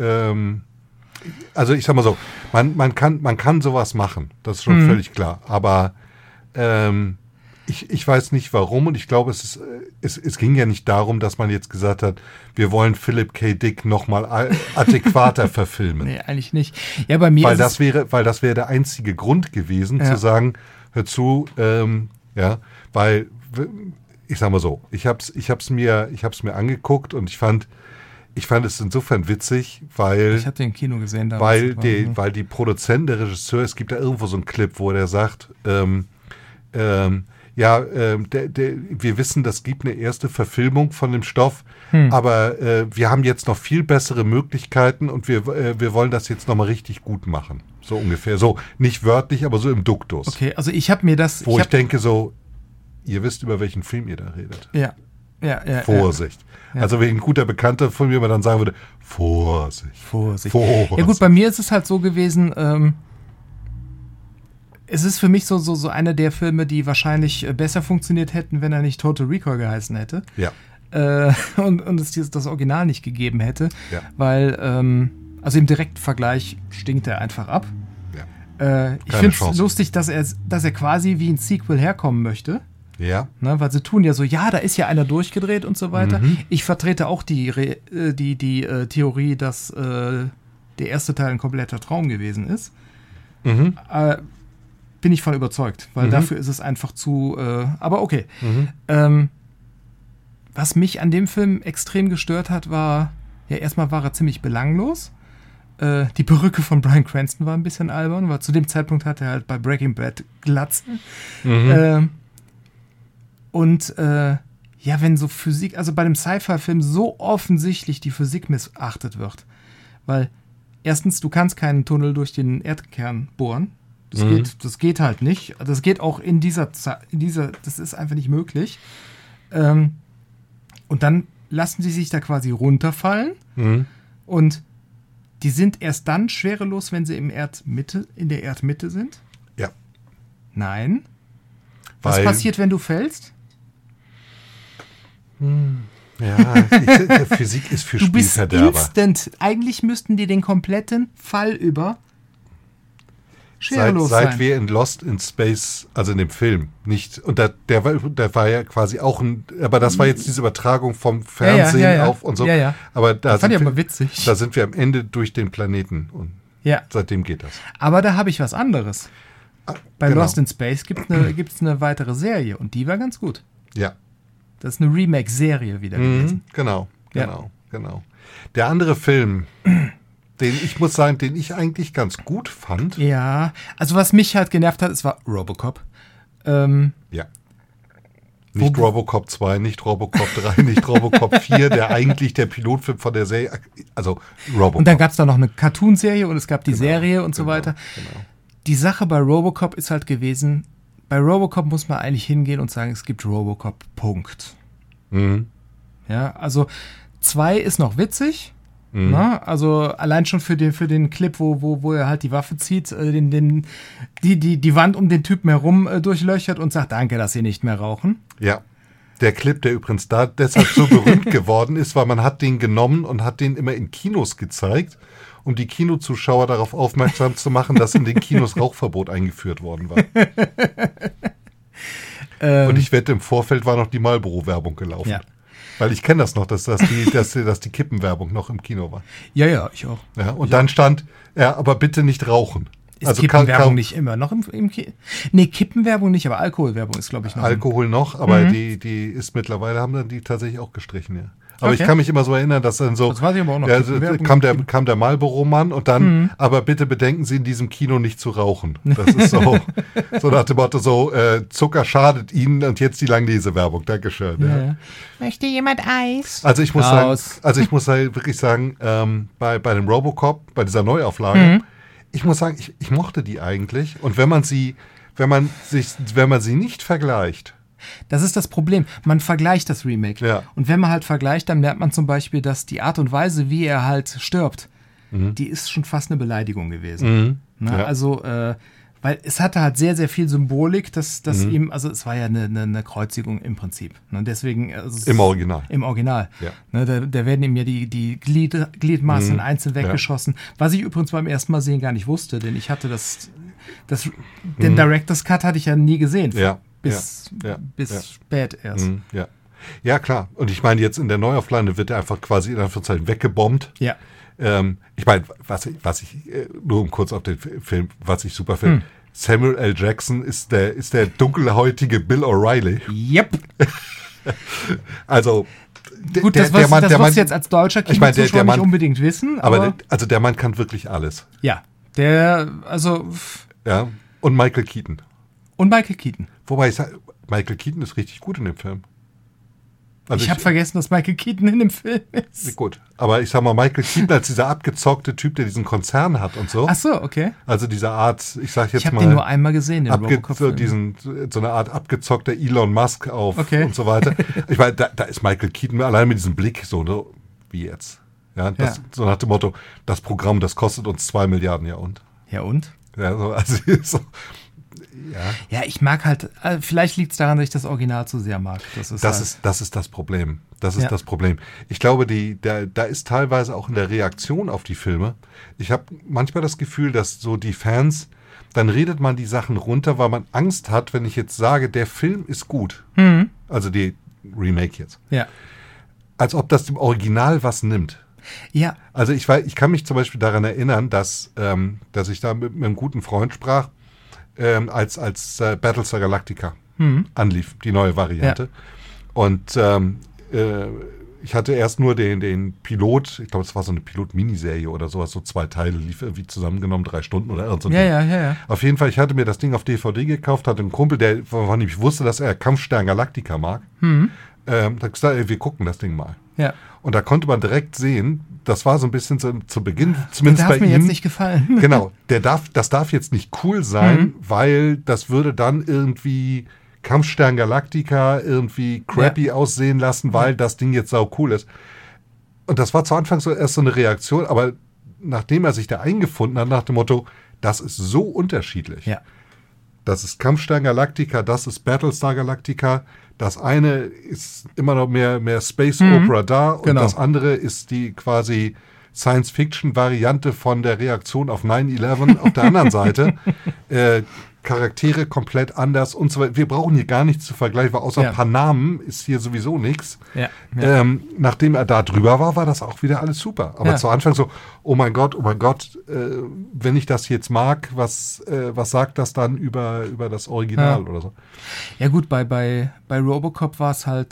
B: Also ich sag mal so, man kann sowas machen, das ist schon völlig klar. Aber ich weiß nicht warum und ich glaube, es ging ja nicht darum, dass man jetzt gesagt hat, wir wollen Philip K. Dick nochmal adäquater verfilmen.
A: Nee, eigentlich nicht. Ja, bei mir
B: weil das wäre der einzige Grund gewesen, zu sagen, hör zu, weil ich sag mal so, ich hab's mir angeguckt und ich fand es insofern witzig, weil
A: ich habe den im Kino gesehen damals.
B: Weil die Produzenten, der Regisseur, es gibt da irgendwo so einen Clip, wo der sagt, wir wissen, das gibt eine erste Verfilmung von dem Stoff, aber wir haben jetzt noch viel bessere Möglichkeiten und wir wollen das jetzt nochmal richtig gut machen. So ungefähr. So, nicht wörtlich, aber so im Duktus.
A: Okay, also ich habe mir das...
B: ich denke so, ihr wisst, über welchen Film ihr da redet.
A: Ja.
B: Vorsicht. Ja. Also wenn ein guter Bekannter von mir dann sagen würde, Vorsicht.
A: Ja gut, bei mir ist es halt so gewesen, es ist für mich so einer der Filme, die wahrscheinlich besser funktioniert hätten, wenn er nicht Total Recall geheißen hätte.
B: Ja.
A: Und es das Original nicht gegeben hätte.
B: Ja.
A: Weil, also im direkten Vergleich stinkt er einfach ab.
B: Ja.
A: Ich finde es lustig, dass er quasi wie ein Sequel herkommen möchte.
B: Ja.
A: Ne, weil sie tun ja so, ja, da ist ja einer durchgedreht und so weiter. Ich vertrete auch die Theorie, dass der erste Teil ein kompletter Traum gewesen ist. Bin ich von überzeugt, weil dafür ist es einfach zu, aber okay. Was mich an dem Film extrem gestört hat, war, ja, erstmal war er ziemlich belanglos. Die Perücke von Bryan Cranston war ein bisschen albern, weil zu dem Zeitpunkt hat er halt bei Breaking Bad Glatze. Wenn so Physik, also bei dem Sci-Fi-Film so offensichtlich die Physik missachtet wird, weil erstens, du kannst keinen Tunnel durch den Erdkern bohren. Das geht halt nicht. Das geht auch in dieser das ist einfach nicht möglich. Und dann lassen sie sich da quasi runterfallen und die sind erst dann schwerelos, wenn sie in der Erdmitte sind?
B: Ja.
A: Nein. Was passiert, wenn du fällst?
B: Ja, Physik ist für Spielverderber.
A: Du bist instant. Eigentlich müssten die den kompletten Fall über schwerelos sein.
B: Seit wir in Lost in Space, also in dem Film, nicht, und der war ja quasi auch aber das war jetzt diese Übertragung vom Fernsehen auf und so.
A: Ja.
B: Aber
A: das fand ich aber witzig.
B: Da sind wir am Ende durch den Planeten und seitdem geht das.
A: Aber da habe ich was anderes. Bei
B: genau.
A: Lost in Space gibt's eine weitere Serie und die war ganz gut.
B: Ja.
A: Das ist eine Remake-Serie wieder gewesen.
B: Genau. Der andere Film, den ich muss sagen, den ich eigentlich ganz gut fand.
A: Ja, also was mich halt genervt hat, es war Robocop.
B: Ja. Nicht Robocop 2, nicht Robocop 3, nicht Robocop 4, der eigentlich der Pilotfilm von der Serie, also Robocop.
A: Und dann gab es da noch eine Cartoon-Serie und es gab die Serie und so weiter.
B: Genau.
A: Die Sache bei Robocop ist halt gewesen, bei Robocop muss man eigentlich hingehen und sagen, es gibt Robocop, Punkt.
B: Mhm.
A: Ja, also 2 ist noch witzig. Na, also allein schon für den Clip, wo er halt die Waffe zieht, die Wand um den Typen herum durchlöchert und sagt, danke, dass Sie nicht mehr rauchen.
B: Ja, der Clip, der übrigens da deshalb so berühmt geworden ist, weil man hat den genommen und hat den immer in Kinos gezeigt, um die Kinozuschauer darauf aufmerksam zu machen, dass in den Kinos Rauchverbot eingeführt worden war. Und ich wette, im Vorfeld war noch die Marlboro-Werbung gelaufen.
A: Ja.
B: Weil ich kenne das noch, dass die Kippenwerbung noch im Kino war.
A: Ja, ich auch.
B: Ja, und dann stand, ja, aber bitte nicht rauchen.
A: Ist also Kippenwerbung nicht immer noch im Nee, Kippenwerbung nicht, aber Alkoholwerbung ist, glaube ich, noch.
B: Alkohol noch, aber die ist mittlerweile, haben dann die tatsächlich auch gestrichen, ja. Aber ich kann mich immer so erinnern, dass dann so,
A: das weiß ich aber auch noch,
B: kam der Marlboro-Mann und dann, aber bitte bedenken Sie, in diesem Kino nicht zu rauchen. Das ist so nach dem Motto, Zucker schadet Ihnen und jetzt die Langlesewerbung. Dankeschön. Ja.
A: Möchte jemand Eis?
B: Also ich muss wirklich sagen, bei dem Robocop, bei dieser Neuauflage, ich muss sagen, ich mochte die eigentlich. Und wenn man sie nicht vergleicht.
A: Das ist das Problem. Man vergleicht das Remake.
B: Ja.
A: Und wenn man halt vergleicht, dann merkt man zum Beispiel, dass die Art und Weise, wie er halt stirbt, die ist schon fast eine Beleidigung gewesen. Ja. Also, weil es hatte halt sehr, sehr viel Symbolik, dass ihm, also es war ja eine Kreuzigung im Prinzip. Ne? Deswegen, also
B: im Original.
A: Im Original.
B: Ja.
A: Ne, da werden ihm ja die Gliedmaßen einzeln weggeschossen. Was ich übrigens beim ersten Mal sehen gar nicht wusste, denn ich hatte den Director's Cut hatte ich ja nie gesehen.
B: Ja.
A: Bis spät erst.
B: Ja, klar. Und ich meine, jetzt in der Neuauflage wird er einfach quasi in Anführungszeichen weggebombt.
A: Ja.
B: Ich meine, was ich nur um kurz auf den Film, was ich super finde, Samuel L. Jackson ist der dunkelhäutige Bill O'Reilly.
A: Yep.
B: Also
A: gut, das wirst du jetzt als deutscher Kinozuschauer nicht unbedingt wissen. Aber
B: der Mann kann wirklich alles.
A: Ja,
B: Ja, und Michael Keaton.
A: Wobei
B: ich sage, Michael Keaton ist richtig gut in dem Film.
A: Also ich habe vergessen, dass Michael Keaton in dem Film ist.
B: Gut, aber ich sag mal, Michael Keaton als dieser abgezockte Typ, der diesen Konzern hat und so.
A: Ach so, okay.
B: Also diese Art, ich sag jetzt mal.
A: Ich habe den nur einmal gesehen, den
B: Robocop-Film. So eine Art abgezockter Elon Musk und so weiter. Ich meine, da ist Michael Keaton allein mit diesem Blick so, ne, wie jetzt. Ja, so nach dem Motto, das Programm, das kostet uns 2 Milliarden, ja und?
A: Ja und?
B: Ja, so.
A: Ja, ich mag halt, vielleicht liegt es daran, dass ich das Original zu sehr mag. Das ist
B: das Problem. Das ist das Problem. Ich glaube, da ist teilweise auch in der Reaktion auf die Filme, ich habe manchmal das Gefühl, dass so die Fans, dann redet man die Sachen runter, weil man Angst hat, wenn ich jetzt sage, der Film ist gut. Also die Remake jetzt.
A: Ja.
B: Als ob das dem Original was nimmt.
A: Ja.
B: Also ich kann mich zum Beispiel daran erinnern, dass ich da mit einem guten Freund sprach, als Battlestar Galactica anlief, die neue Variante. Ja. Und ich hatte erst nur den Pilot, ich glaube, es war so eine Pilot-Miniserie oder sowas, so 2 Teile, lief irgendwie zusammengenommen, 3 Stunden oder irgend so.
A: Ja.
B: Auf jeden Fall, ich hatte mir das Ding auf DVD gekauft, hatte einen Kumpel, von dem ich wusste, dass er Kampfstern Galactica mag. Da gesagt, wir gucken das Ding mal.
A: Ja.
B: Und da konnte man direkt sehen, das war so ein bisschen zu Beginn, zumindest bei ihm.
A: Das darf mir jetzt nicht gefallen.
B: Genau, das darf jetzt nicht cool sein, weil das würde dann irgendwie Kampfstern Galactica irgendwie crappy aussehen lassen, weil das Ding jetzt sau cool ist. Und das war zu Anfang erst so eine Reaktion, aber nachdem er sich da eingefunden hat, nach dem Motto, das ist so unterschiedlich.
A: Ja.
B: Das ist Kampfstern Galactica, das ist Battlestar Galactica. Das eine ist immer noch mehr Space Opera da und das andere ist die quasi Science-Fiction-Variante von der Reaktion auf 9/11 auf der anderen Seite. Charaktere komplett anders und so weiter. Wir brauchen hier gar nichts zu vergleichen, weil außer ein paar Namen ist hier sowieso nichts.
A: Ja.
B: Nachdem er da drüber war das auch wieder alles super. Aber zu Anfang so, oh mein Gott, wenn ich das jetzt mag, was sagt das dann über das Original oder so?
A: Ja gut, bei Robocop war es halt,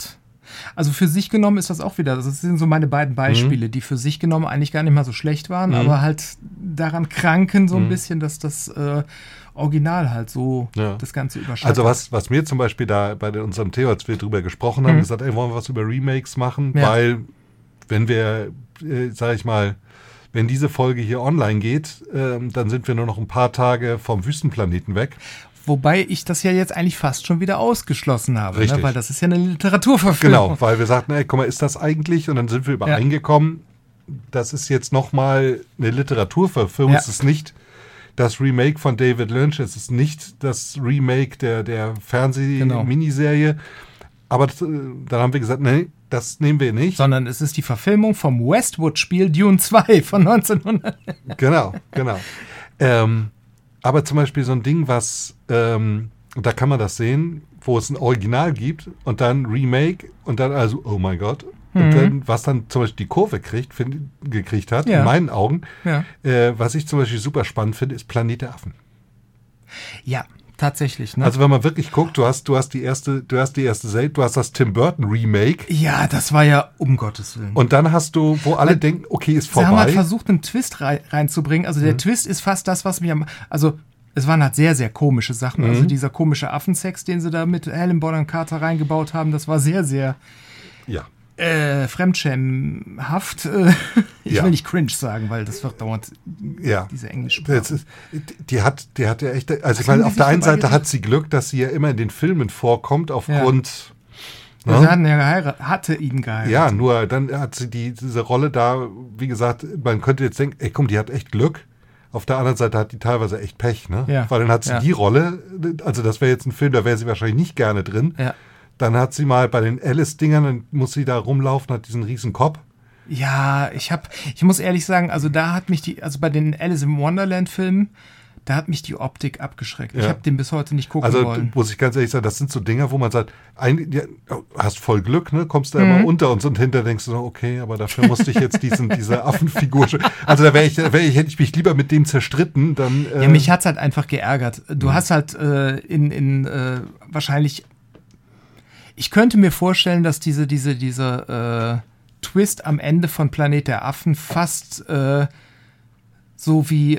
A: Also für sich genommen ist das auch wieder, das sind so meine beiden Beispiele, die für sich genommen eigentlich gar nicht mal so schlecht waren, aber halt daran kranken so ein bisschen, dass das Original halt so das Ganze überschattet.
B: Also was mir zum Beispiel da bei unserem Theo, als wir drüber gesprochen haben, gesagt, wollen wir was über Remakes machen, weil wenn wir, sag ich mal, wenn diese Folge hier online geht, dann sind wir nur noch ein paar Tage vom Wüstenplaneten weg.
A: Wobei ich das ja jetzt eigentlich fast schon wieder ausgeschlossen habe, ne? Weil das ist ja eine Literaturverfilmung.
B: Genau, weil wir sagten, ey, guck mal, ist das eigentlich? Und dann sind wir übereingekommen, das ist jetzt nochmal eine Literaturverfilmung. Es ist nicht das Remake von David Lynch, es ist nicht das Remake der Fernseh-Miniserie. Aber dann haben wir gesagt, nee, das nehmen wir nicht.
A: Sondern es ist die Verfilmung vom Westwood-Spiel Dune 2 von 1900.
B: Genau. Aber zum Beispiel so ein Ding, was, da kann man das sehen, wo es ein Original gibt und dann Remake und dann also, oh mein Gott. Und dann, was dann zum Beispiel die Kurve gekriegt hat, in meinen Augen, was ich zum Beispiel super spannend finde, ist Planet der Affen.
A: Ja, tatsächlich. Ne?
B: Also wenn man wirklich guckt, du hast das Tim Burton Remake.
A: Ja, das war ja um Gottes Willen.
B: Und dann hast du, wo alle denken, okay, ist vorbei.
A: Sie haben halt versucht, einen Twist reinzubringen. Also der Twist ist fast das, was mir also es waren halt sehr, sehr komische Sachen. Also dieser komische Affensex, den sie da mit Helen Bonham Carter reingebaut haben, das war sehr, sehr fremdschämhaft. Ich will nicht cringe sagen, weil das wird dauernd diese Englische
B: Die hat ja echt, also ich meine, auf der einen Seite hat sie Glück, dass sie ja immer in den Filmen vorkommt, aufgrund...
A: Ja. Sie hatte ihn geheiratet.
B: Ja, nur dann hat sie diese Rolle da, wie gesagt, man könnte jetzt denken, ey komm, die hat echt Glück. Auf der anderen Seite hat die teilweise echt Pech, ne? Ja. Weil dann hat sie die Rolle, also das wäre jetzt ein Film, da wäre sie wahrscheinlich nicht gerne drin. Ja. Dann hat sie mal bei den Alice-Dingern, dann muss sie da rumlaufen, hat diesen riesen Kopf.
A: Ja, ich muss ehrlich sagen, also da hat mich bei den Alice im Wonderland-Filmen, da hat mich die Optik abgeschreckt. Ich habe den bis heute nicht gucken wollen.
B: Also muss ich ganz ehrlich sagen, das sind so Dinger, wo man sagt, hast voll Glück, ne? Kommst da immer unter und hinterher denkst du so, okay, aber dafür musste ich jetzt diese Affenfigur. Also da hätte ich mich lieber mit dem zerstritten. Dann,
A: ja, mich hat's halt einfach geärgert. Du hast halt wahrscheinlich. Ich könnte mir vorstellen, dass dieser Twist am Ende von Planet der Affen fast so wie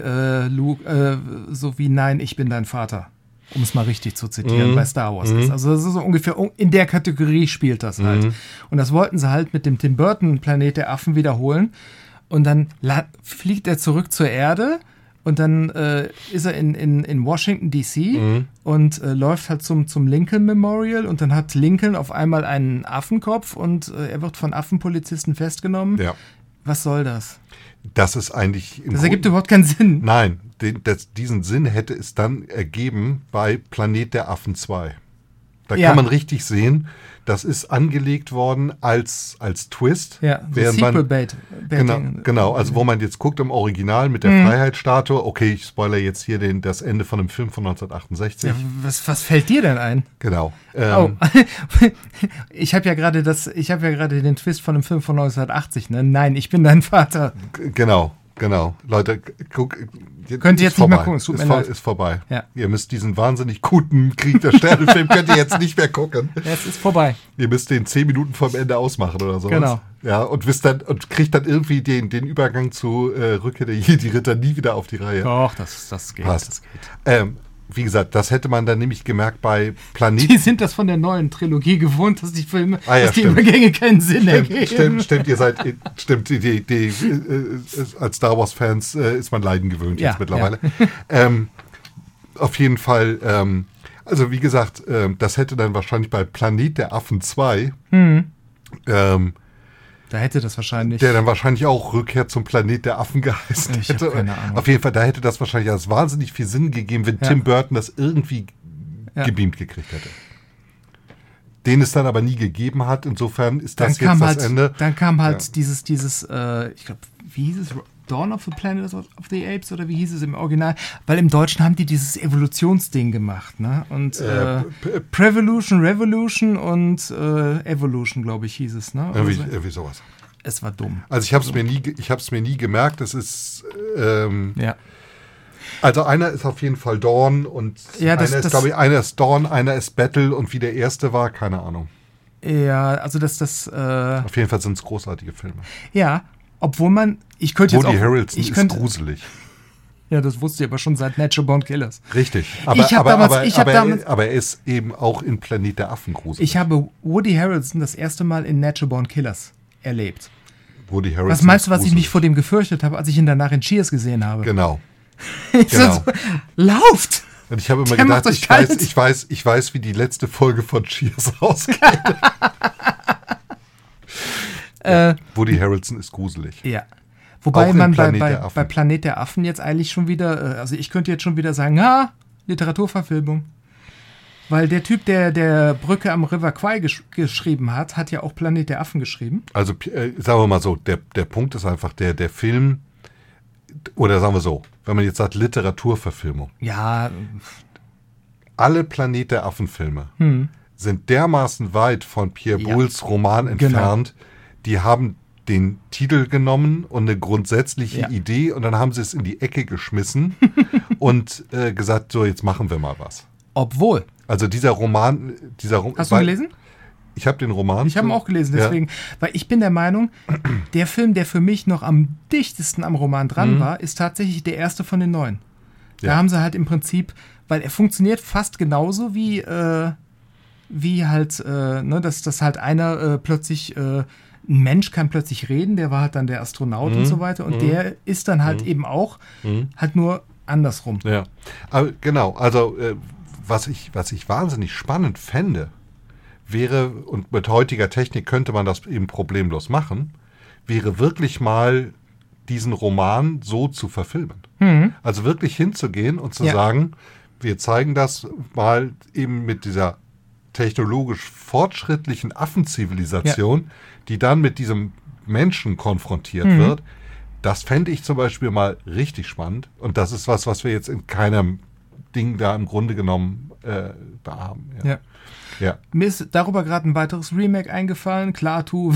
A: Nein, ich bin dein Vater, um es mal richtig zu zitieren, bei Star Wars ist. Also das ist so ungefähr, in der Kategorie spielt das halt. Und das wollten sie halt mit dem Tim Burton Planet der Affen wiederholen. Und dann fliegt er zurück zur Erde und dann ist er in Washington D.C. Und läuft halt zum Lincoln Memorial und dann hat Lincoln auf einmal einen Affenkopf und er wird von Affenpolizisten festgenommen. Ja. Was soll das?
B: Das ist eigentlich...
A: Das ergibt überhaupt keinen Sinn.
B: Nein, diesen Sinn hätte es dann ergeben bei Planet der Affen 2. Da kann man richtig sehen, das ist angelegt worden als Twist.
A: Ja, so Sequel-Baiting.
B: Genau, also wo man jetzt guckt im Original mit der Freiheitsstatue, okay, ich spoilere jetzt hier das Ende von dem Film von 1968.
A: Ja, was fällt dir denn ein?
B: Genau.
A: Ich habe ja gerade den Twist von dem Film von 1980, ne? Nein, ich bin dein Vater.
B: Genau. Leute,
A: könnt ihr jetzt nicht mehr gucken, es tut mir leid.
B: Ist vorbei. Ja. Ihr müsst diesen wahnsinnig guten Krieg der Sterne-Film könnt ihr jetzt nicht mehr gucken.
A: Ja, es ist vorbei.
B: Ihr müsst den 10 Minuten vorm Ende ausmachen oder sowas.
A: Genau.
B: Ja, und kriegt dann irgendwie den Übergang zu Rückkehr der Jedi-Ritter nie wieder auf die Reihe.
A: Doch, das geht.
B: Passt. Das geht. Wie gesagt, das hätte man dann nämlich gemerkt bei Planet.
A: Die sind das von der neuen Trilogie gewohnt, dass die Filme, dass die Übergänge keinen Sinn ergeben.
B: Stimmt, als Star Wars-Fans ist man Leiden gewöhnt jetzt mittlerweile. Ja. Auf jeden Fall, also wie gesagt, das hätte dann wahrscheinlich bei Planet der Affen 2
A: da hätte das wahrscheinlich...
B: Der dann wahrscheinlich auch Rückkehr zum Planet der Affen geheißen hätte.
A: Keine Ahnung.
B: Auf jeden Fall, da hätte das wahrscheinlich als wahnsinnig viel Sinn gegeben, wenn Tim Burton das irgendwie gebeamt gekriegt hätte. Den es dann aber nie gegeben hat. Insofern ist das jetzt das Ende.
A: Dann kam halt dieses ich glaube, wie hieß es? Dawn of the Planet of the Apes oder wie hieß es im Original? Weil im Deutschen haben die dieses Evolutionsding gemacht, ne? Und Prevolution, Revolution und Evolution, glaube ich, hieß es, ne?
B: Irgendwie sowas.
A: Es war dumm.
B: Also ich habe es mir nie gemerkt. Es ist also einer ist auf jeden Fall Dawn und einer ist Dawn, einer ist Battle und wie der erste war, keine Ahnung.
A: Ja, also das
B: Auf jeden Fall sind es großartige Filme.
A: ja, obwohl ich könnte
B: Woody
A: jetzt auch...
B: Harrelson
A: ich
B: ist
A: könnte,
B: gruselig.
A: ja, das wusste ich aber schon seit Natural Born Killers.
B: Richtig.
A: Ich hab damals-
B: Aber er ist eben auch in Planet der Affen gruselig.
A: Ich habe Woody Harrelson das erste Mal in Natural Born Killers erlebt.
B: Woody Harrelson
A: Was meinst du, was
B: ist
A: ich mich
B: gruselig.
A: vor dem gefürchtet habe, als ich ihn danach in Cheers gesehen habe?
B: Genau.
A: Ich
B: genau.
A: so, lauft!
B: Und ich habe immer
A: Der macht
B: gedacht,
A: euch kalt.
B: ich weiß, wie die letzte Folge von Cheers ausgeht. Woody Harrelson ist gruselig.
A: Ja. Wobei
B: Auch in
A: man
B: Planet der Affen.
A: bei Planet der Affen jetzt eigentlich schon wieder, also ich könnte jetzt schon wieder sagen, Literaturverfilmung. Weil der Typ, der Brücke am River Kwai geschrieben hat ja auch Planet der Affen geschrieben.
B: Also sagen wir mal so, der Punkt ist einfach, der Film, oder sagen wir so, wenn man jetzt sagt Literaturverfilmung,
A: Ja,
B: alle Planet der Affen-Filme sind dermaßen weit von Pierre
A: Ja.
B: Boulez Roman entfernt, die haben den Titel genommen und eine grundsätzliche
A: Ja.
B: Idee und dann haben sie es in die Ecke geschmissen und gesagt, so jetzt machen wir mal was.
A: obwohl.
B: Also dieser Roman,
A: Hast du ihn gelesen?
B: Ich habe den Roman.
A: Ich habe ihn auch gelesen, deswegen. Weil ich bin der Meinung, der Film, der für mich noch am dichtesten am Roman dran war, ist tatsächlich der erste von den neuen. Da
B: Ja.
A: haben sie halt im Prinzip, weil er funktioniert fast genauso wie halt, dass halt einer plötzlich, ein Mensch kann plötzlich reden, der war halt dann der Astronaut und so weiter und der ist dann halt eben auch halt nur andersrum.
B: Ja, aber genau, also was ich wahnsinnig spannend fände, wäre, und mit heutiger Technik könnte man das eben problemlos machen, wäre wirklich mal diesen Roman so zu verfilmen. Also wirklich hinzugehen und zu
A: Ja.
B: sagen, wir zeigen das mal eben mit dieser technologisch fortschrittlichen Affenzivilisation, die dann mit diesem Menschen konfrontiert wird. Das fände ich zum Beispiel mal richtig spannend. Und das ist was wir jetzt in keinem Ding da im Grunde genommen da haben.
A: Ja.
B: Ja.
A: Mir ist darüber gerade ein weiteres Remake eingefallen, Klaatu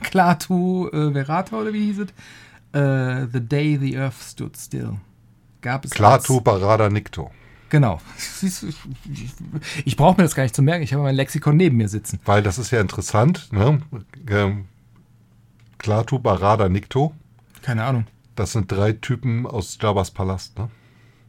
A: Verata oder wie hieß es? The Day the Earth Stood Still. Gab es
B: Klaatu Barada Nikto.
A: Genau. Siehst du, ich brauche mir das gar nicht zu merken, ich habe mein Lexikon neben mir sitzen.
B: Weil das ist ja interessant. Ne? Klaatu Barada Nikto.
A: Keine Ahnung.
B: Das sind 3 Typen aus Jabba's Palast. Ne?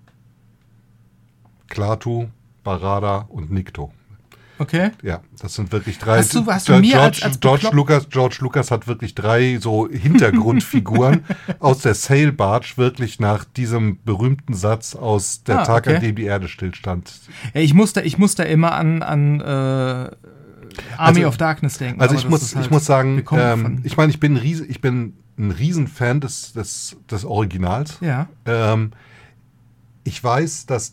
B: Klaatu, Barada und Nikto.
A: Okay.
B: Ja, das sind wirklich 3.
A: Hast du mir als
B: George Lucas hat wirklich 3 so Hintergrundfiguren aus der Sail Barge wirklich nach diesem berühmten Satz aus Der Tag,
A: okay.
B: an dem die Erde stillstand.
A: Ja, ich muss da immer an Army of Darkness denken.
B: Also
A: aber
B: ich
A: das ist halt
B: muss sagen,
A: gekommen von-
B: ich meine, ich bin ein Riesenfan des Originals.
A: Ja.
B: Ich weiß, dass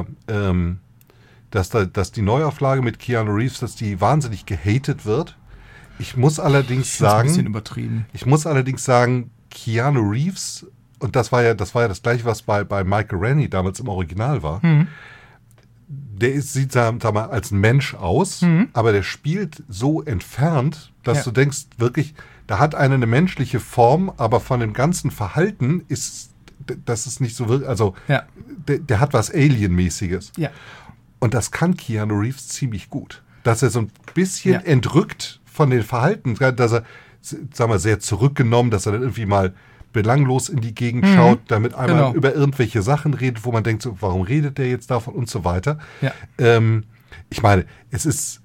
B: dass die Neuauflage mit Keanu Reeves, dass die wahnsinnig gehatet wird. Ich muss allerdings
A: Das ist ein bisschen
B: sagen,
A: übertrieben.
B: Keanu Reeves, und das war ja das gleiche, was bei Michael Rennie damals im Original war. Sieht sag mal, als ein Mensch aus, aber der spielt so entfernt, dass du denkst, wirklich, da hat einer eine menschliche Form, aber von dem ganzen Verhalten ist nicht so wirklich, also der hat was Alien-mäßiges.
A: Ja.
B: Und das kann Keanu Reeves ziemlich gut. Dass er so ein bisschen entrückt von den Verhalten, dass er, sagen wir, sehr zurückgenommen, dass er dann irgendwie mal belanglos in die Gegend schaut, damit einmal über irgendwelche Sachen redet, wo man denkt, so, warum redet der jetzt davon und so weiter.
A: Ja.
B: Ich meine, es ist,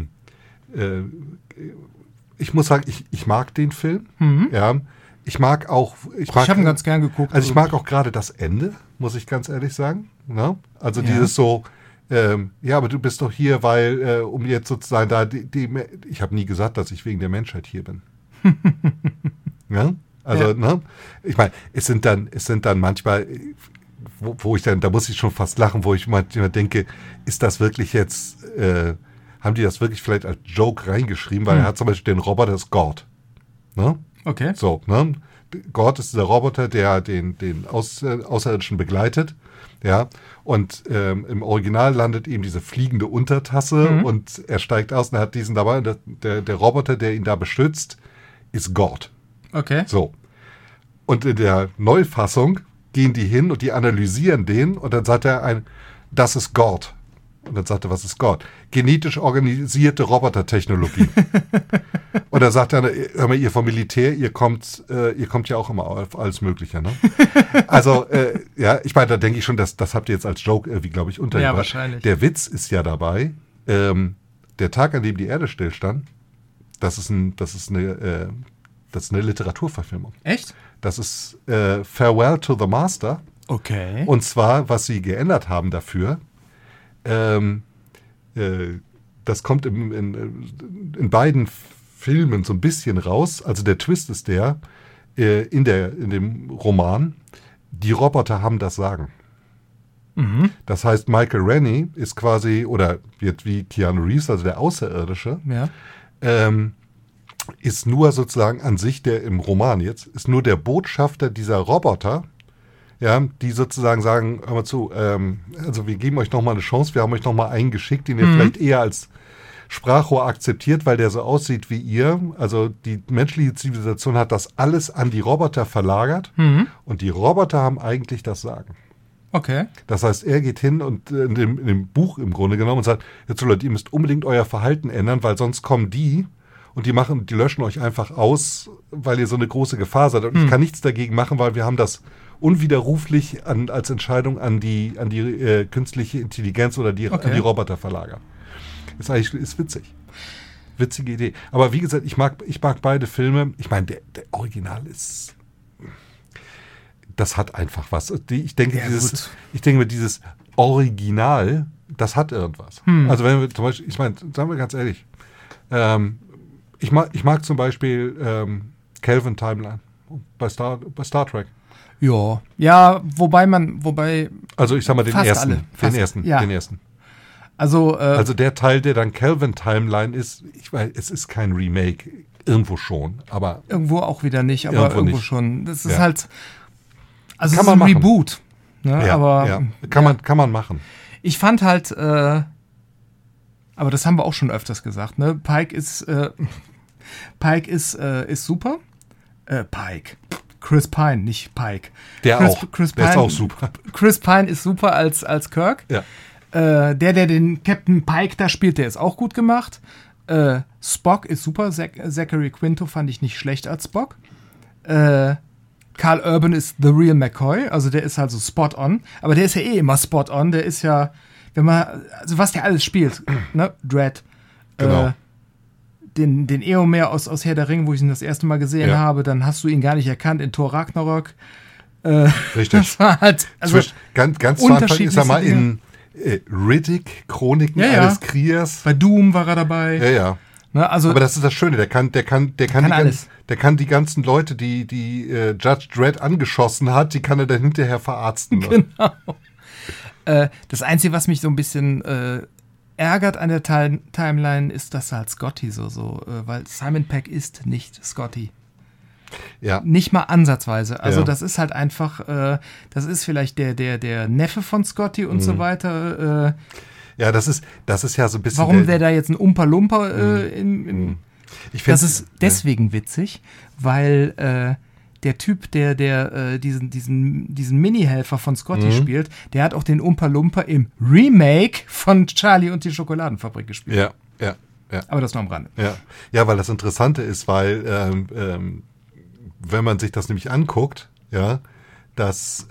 B: ich muss sagen, ich mag den Film. Ja. Ich habe
A: ihn ganz gern geguckt.
B: Also ich mag auch gerade das Ende, muss ich ganz ehrlich sagen. Ne? Also dieses so, ja, aber du bist doch hier, weil, um jetzt sozusagen da ich habe nie gesagt, dass ich wegen der Menschheit hier bin. Ja? Also, ne? Ich meine, es sind dann manchmal, wo ich dann, da muss ich schon fast lachen, wo ich manchmal denke, ist das wirklich jetzt, haben die das wirklich vielleicht als Joke reingeschrieben, weil er hat zum Beispiel den Roboter, das ist God. Ne?
A: Okay.
B: So, ne? God ist der Roboter, der den Außerirdischen begleitet. Ja, und im Original landet eben diese fliegende Untertasse und er steigt aus und er hat diesen dabei. Und der Roboter, der ihn da beschützt, ist God.
A: Okay.
B: So. Und in der Neufassung gehen die hin und die analysieren den und dann sagt er das ist God. Und dann sagt er, was ist Gott? Genetisch organisierte Robotertechnologie. Und dann sagt er, hör mal, ihr vom Militär, ihr kommt ja auch immer auf alles Mögliche, ne? Also, ja, ich meine, da denke ich schon, das habt ihr jetzt als Joke irgendwie, glaube ich, untergebracht.
A: Ja, wahrscheinlich.
B: Der Witz ist ja dabei, der Tag, an dem die Erde stillstand, das ist eine Literaturverfilmung.
A: Echt?
B: Das ist Farewell to the Master.
A: Okay.
B: Und zwar, was sie geändert haben dafür, das kommt in beiden Filmen so ein bisschen raus. Also der Twist ist in dem Roman, die Roboter haben das Sagen.
A: Mhm.
B: Das heißt, Michael Rennie ist quasi, oder wird wie Keanu Reeves, also der Außerirdische,
A: Ja.
B: ist nur sozusagen an sich, der im Roman jetzt, ist nur der Botschafter dieser Roboter, ja, die sozusagen sagen, hör mal zu, also wir geben euch nochmal eine Chance, wir haben euch nochmal einen geschickt, den ihr vielleicht eher als Sprachrohr akzeptiert, weil der so aussieht wie ihr. Also die menschliche Zivilisation hat das alles an die Roboter verlagert und die Roboter haben eigentlich das Sagen.
A: Okay.
B: Das heißt, er geht hin und in dem Buch im Grunde genommen und sagt, jetzt Leute, ihr müsst unbedingt euer Verhalten ändern, weil sonst kommen die und die löschen euch einfach aus, weil ihr so eine große Gefahr seid. Und ich kann nichts dagegen machen, weil wir haben das unwiderruflich als Entscheidung an die künstliche Intelligenz oder an die Roboter verlagert. Ist witzig. Witzige Idee. Aber wie gesagt, ich mag beide Filme. Ich meine, der Original ist, das hat einfach was. Ich denke, dieses Original, das hat irgendwas. Also wenn wir zum Beispiel, ich meine, sagen wir ganz ehrlich, ich mag zum Beispiel Kelvin Timeline bei Star Trek.
A: Ja, wobei.
B: Also ich sag mal den ersten.
A: Ja.
B: Den ersten.
A: Also
B: der Teil, der dann Kelvin Timeline ist, ich weiß, es ist kein Remake, irgendwo schon, aber.
A: Irgendwo auch wieder nicht, aber irgendwo
B: nicht.
A: Schon. Das ist halt, also
B: kann
A: es ist
B: man
A: ein
B: machen.
A: Reboot. Ne?
B: Ja,
A: aber
B: kann man machen.
A: Ich fand halt, aber das haben wir auch schon öfters gesagt, ne? Pike ist super. Pike. Chris Pine, nicht Pike.
B: Chris Pine, der ist auch super.
A: Chris Pine ist super als Kirk.
B: Ja.
A: Der den Captain Pike da spielt, der ist auch gut gemacht. Spock ist super. Zachary Quinto fand ich nicht schlecht als Spock. Carl Urban ist the real McCoy, also der ist halt so spot on. Aber der ist ja immer spot on. Der ist ja, was der alles spielt, ne? Dredd.
B: Genau.
A: Den Eomer aus Herr der Ringe, wo ich ihn das erste Mal gesehen habe, dann hast du ihn gar nicht erkannt in Thor Ragnarok.
B: Richtig.
A: Das war halt, also
B: ganz zu Anfang ist er mal in Riddick, Chroniken eines Kriegers.
A: Bei Doom war er dabei.
B: Ja.
A: Ne, also,
B: aber das ist das Schöne, der kann die ganzen Leute, die Judge Dredd angeschossen hat, die kann er dann hinterher verarzten. Ne?
A: Genau. Das Einzige, was mich so ein bisschen ärgert an der Timeline, ist, dass halt Scotty weil Simon Pegg ist nicht Scotty.
B: Ja.
A: Nicht mal ansatzweise. Also das ist halt einfach, das ist vielleicht der Neffe von Scotty und so weiter.
B: Ja, das ist ja so ein bisschen.
A: Warum wäre da jetzt ein Umpa-Lumpa Das ist deswegen witzig, weil der Typ, der diesen Mini-Helfer von Scotty spielt, der hat auch den Umpa-Lumpa im Remake von Charlie und die Schokoladenfabrik gespielt.
B: Ja.
A: Aber das nur am Rande.
B: Ja, weil das Interessante ist, weil wenn man sich das nämlich anguckt, ja, dass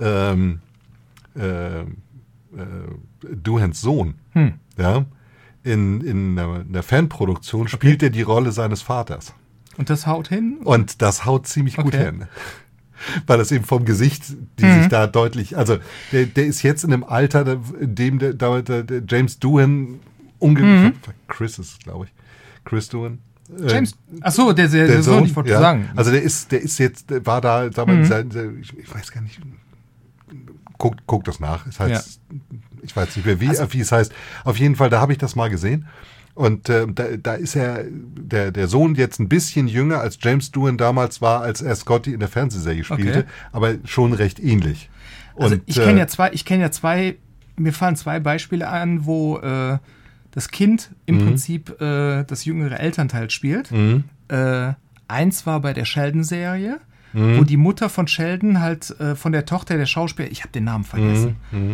B: Doohans Sohn, ja, in einer Fanproduktion spielt er die Rolle seines Vaters.
A: Und das haut hin?
B: Und das haut ziemlich gut hin. Weil das eben vom Gesicht, die sich da deutlich, also der ist jetzt in einem Alter, in dem der James Doohan ungefähr, Chris ist, glaube ich, Chris Doohan.
A: James, achso, der Sohn, ich wollte sagen.
B: Also der ist jetzt, war da, sag mal, ich weiß gar nicht, guck das nach. Es heißt, ich weiß nicht mehr, wie es heißt. Auf jeden Fall, da habe ich das mal gesehen. Und da ist der Sohn jetzt ein bisschen jünger, als James Doohan damals war, als er Scotty in der Fernsehserie spielte, aber schon recht ähnlich.
A: Also ich kenne ja zwei, mir fallen zwei Beispiele an, wo das Kind im Prinzip das jüngere Elternteil spielt. Eins war bei der Sheldon-Serie, wo die Mutter von Sheldon halt von der Tochter der Schauspieler, ich habe den Namen vergessen,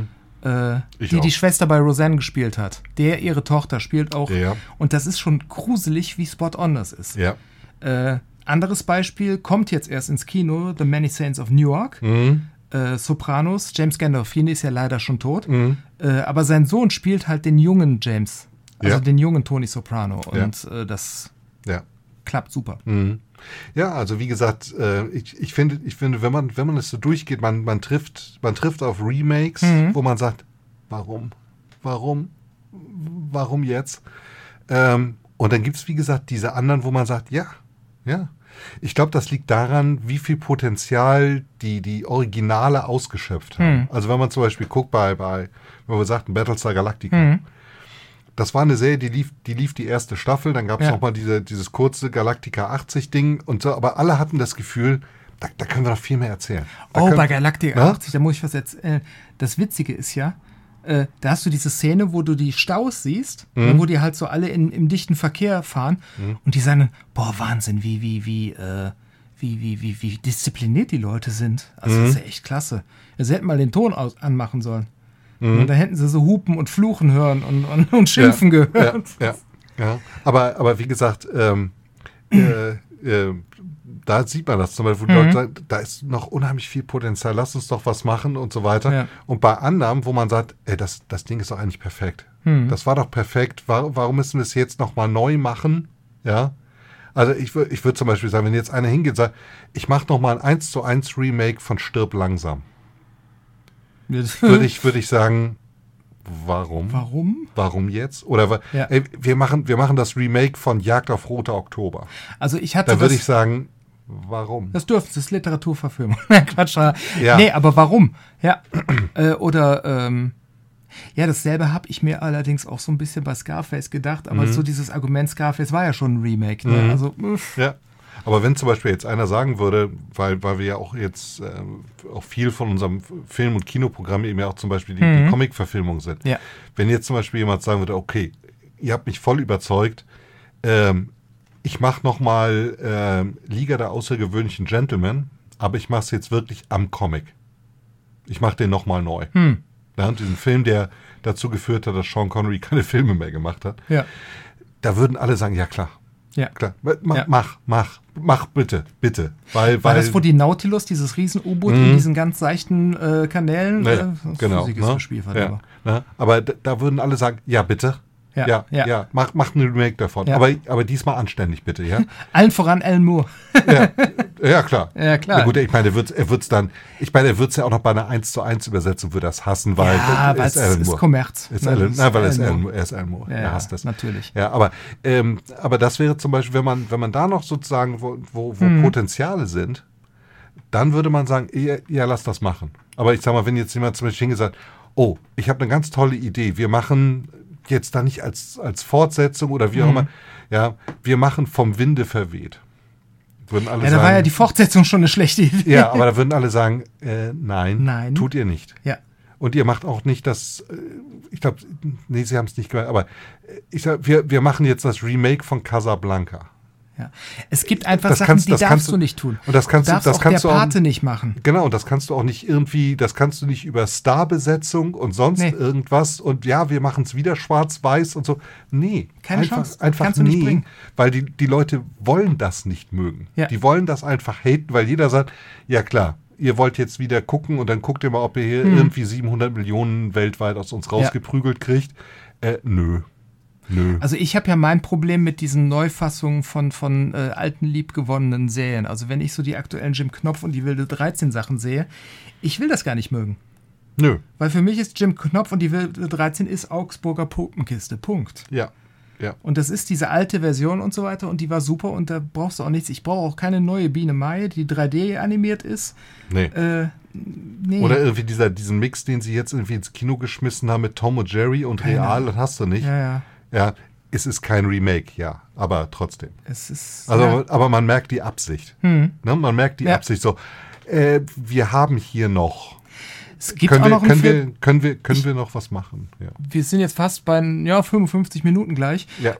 A: die Schwester bei Roseanne gespielt hat. Ihre Tochter spielt auch.
B: Ja.
A: Und das ist schon gruselig, wie spot on das ist.
B: Ja.
A: Anderes Beispiel, kommt jetzt erst ins Kino, The Many Saints of Newark. Sopranos, James Gandolfini ist ja leider schon tot. Aber sein Sohn spielt halt den jungen James. Also den jungen Tony Soprano. Und das klappt super.
B: Ja, also wie gesagt, ich finde, wenn man es so durchgeht, man trifft auf Remakes, wo man sagt, warum jetzt? Und dann gibt es, wie gesagt, diese anderen, wo man sagt, ja. Ich glaube, das liegt daran, wie viel Potenzial die Originale ausgeschöpft haben. Also wenn man zum Beispiel guckt wenn wir sagten Battlestar Galactica, das war eine Serie, die lief die erste Staffel, dann gab es nochmal dieses kurze Galactica 80 Ding und so, aber alle hatten das Gefühl, da können wir noch viel mehr erzählen.
A: Bei Galactica 80, da muss ich was erzählen. Das Witzige ist ja, da hast du diese Szene, wo du die Staus siehst, wo die halt so alle im dichten Verkehr fahren und die sagen, boah, Wahnsinn, wie diszipliniert die Leute sind. Also das ist ja echt klasse. Sie hätten mal den Ton anmachen sollen. Und da hätten sie so Hupen und Fluchen hören und Schimpfen gehört.
B: Ja. Aber wie gesagt, da sieht man das zum Beispiel, da ist noch unheimlich viel Potenzial, lass uns doch was machen und so weiter. Ja. Und bei anderen, wo man sagt, das Ding ist doch eigentlich perfekt. Das war doch perfekt, warum müssen wir es jetzt nochmal neu machen? Ja. Also ich würde zum Beispiel sagen, wenn jetzt einer hingeht und sagt, ich mache nochmal ein 1:1 Remake von Stirb langsam. Würde ich sagen, warum? Warum jetzt? Oder wir machen das Remake von Jagd auf Roter Oktober.
A: Also ich hatte
B: da würde ich sagen, warum?
A: Das dürfen sie, das ist Literaturverfilmung. Quatsch. Ja. Nee, aber warum? Ja. Dasselbe habe ich mir allerdings auch so ein bisschen bei Scarface gedacht, aber so dieses Argument Scarface war ja schon ein Remake. Ne? Also,
B: ja. Aber wenn zum Beispiel jetzt einer sagen würde, weil wir ja auch jetzt auch viel von unserem Film- und Kinoprogramm eben ja auch zum Beispiel die Comic-Verfilmung sind. Ja. Wenn jetzt zum Beispiel jemand sagen würde, okay, ihr habt mich voll überzeugt, ich mache nochmal Liga der außergewöhnlichen Gentlemen, aber ich mache es jetzt wirklich am Comic. Ich mache den nochmal neu. Ja, und diesen Film, der dazu geführt hat, dass Sean Connery keine Filme mehr gemacht hat, da würden alle sagen, ja klar.
A: Ja.
B: Klar. Mach bitte. Weil
A: das, wo die Nautilus, dieses Riesen-U-Boot in diesen ganz seichten Kanälen,
B: genau. Aber da würden alle sagen, ja bitte. Ja. Mach ein Remake davon. Ja. Aber diesmal anständig bitte, ja.
A: Allen voran Alan Moore.
B: Ja, klar.
A: Ja, klar.
B: Na gut, ich meine, er wird's ja auch noch bei einer 1:1 Übersetzung, würde das hassen, weil
A: es ist Kommerz.
B: Er ist Alan Moore. Er hasst das.
A: Natürlich.
B: Ja, aber das wäre zum Beispiel, wenn man da noch sozusagen, wo Potenziale sind, dann würde man sagen, ja, lass das machen. Aber ich sag mal, wenn jetzt jemand zum Beispiel hingesagt, oh, ich habe eine ganz tolle Idee, wir machen jetzt da nicht als Fortsetzung oder wie auch immer, ja, wir machen Vom Winde verweht. Würden alle sagen,
A: da war ja die Fortsetzung schon eine schlechte Idee.
B: Ja, aber da würden alle sagen, nein, tut ihr nicht.
A: Ja.
B: Und ihr macht auch nicht das, ich glaube, sie haben es nicht gemacht, aber wir machen jetzt das Remake von Casablanca.
A: Ja. Es gibt einfach Sachen, die darfst du nicht tun.
B: Und das kannst du
A: der Pate nicht machen.
B: Genau, und das kannst du auch nicht das kannst du nicht über Starbesetzung und sonst irgendwas und ja, wir machen es wieder schwarz-weiß und so. Nee.
A: Keine Chance.
B: Einfach
A: kannst du nicht bringen.
B: Weil die Leute wollen das nicht mögen. Ja. Die wollen das einfach haten, weil jeder sagt, ja klar, ihr wollt jetzt wieder gucken und dann guckt ihr mal, ob ihr hier irgendwie 700 Millionen weltweit aus uns rausgeprügelt kriegt. Nö.
A: Also ich habe ja mein Problem mit diesen Neufassungen von alten, liebgewonnenen Serien. Also wenn ich so die aktuellen Jim Knopf und die Wilde 13 Sachen sehe, ich will das gar nicht mögen.
B: Nö.
A: Weil für mich ist Jim Knopf und die Wilde 13 ist Augsburger Puppenkiste. Punkt.
B: Ja.
A: Und das ist diese alte Version und so weiter und die war super und da brauchst du auch nichts. Ich brauche auch keine neue Biene Maier, die 3D animiert ist.
B: Nee. Oder irgendwie diesen Mix, den sie jetzt irgendwie ins Kino geschmissen haben mit Tom und Jerry und Real, das hast du nicht. Ja, es ist kein Remake, ja, aber trotzdem. Aber man merkt die Absicht. Ne? Man merkt die Absicht so, wir haben hier noch.
A: Es gibt auch noch
B: können wir noch was machen? Ja.
A: Wir sind jetzt fast bei 55 Minuten gleich.
B: Ja.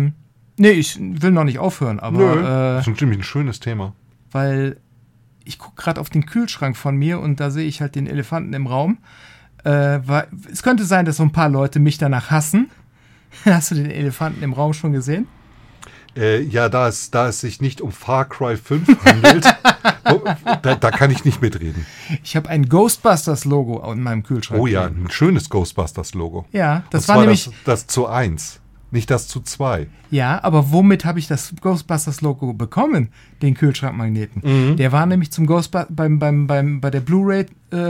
A: Ich will noch nicht aufhören, aber
B: das ist nämlich ein schönes Thema.
A: Weil ich gucke gerade auf den Kühlschrank von mir und da sehe ich halt den Elefanten im Raum. Es könnte sein, dass so ein paar Leute mich danach hassen. Hast du den Elefanten im Raum schon gesehen?
B: Ja, da es sich nicht um Far Cry 5 handelt, da kann ich nicht mitreden.
A: Ich habe ein Ghostbusters-Logo in meinem Kühlschrank.
B: Oh ja, ein schönes Ghostbusters-Logo.
A: Ja, das
B: Und
A: war
B: zwar
A: nämlich...
B: das zu 1, nicht das zu 2.
A: Ja, aber womit habe ich das Ghostbusters-Logo bekommen? Den Kühlschrankmagneten. Der war nämlich zum bei der Blu-ray,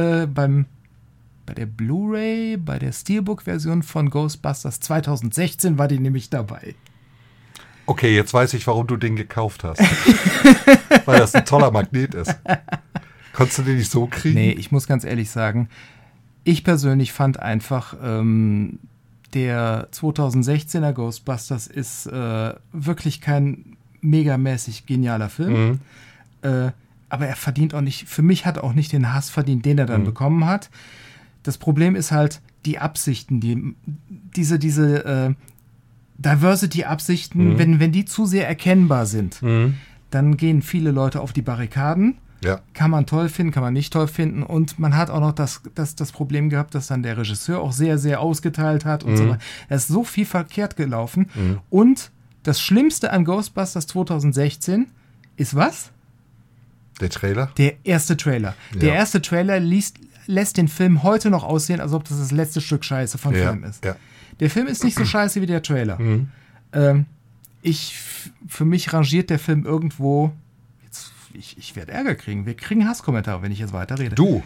A: bei der Steelbook-Version von Ghostbusters 2016 war die nämlich dabei.
B: Okay, jetzt weiß ich, warum du den gekauft hast. Weil das ein toller Magnet ist. Konntest du den nicht so kriegen?
A: Nee, ich muss ganz ehrlich sagen, ich persönlich fand einfach, der 2016er Ghostbusters ist wirklich kein megamäßig genialer Film. Aber er verdient auch nicht, für mich hat er auch nicht den Hass verdient, den er dann bekommen hat. Das Problem ist halt die Absichten, diese Diversity-Absichten, wenn die zu sehr erkennbar sind, dann gehen viele Leute auf die Barrikaden.
B: Ja.
A: Kann man toll finden, kann man nicht toll finden. Und man hat auch noch das Problem gehabt, dass dann der Regisseur auch sehr, sehr ausgeteilt hat und so weiter. Da ist so viel verkehrt gelaufen. Und das Schlimmste an Ghostbusters 2016 ist was?
B: Der Trailer?
A: Der erste Trailer. Ja. Der erste Trailer lässt den Film heute noch aussehen, als ob das letzte Stück Scheiße von Film ist. Ja. Der Film ist nicht so scheiße wie der Trailer. Für mich rangiert der Film irgendwo. Ich werde Ärger kriegen. Wir kriegen Hasskommentare, wenn ich jetzt weiterrede.
B: Du.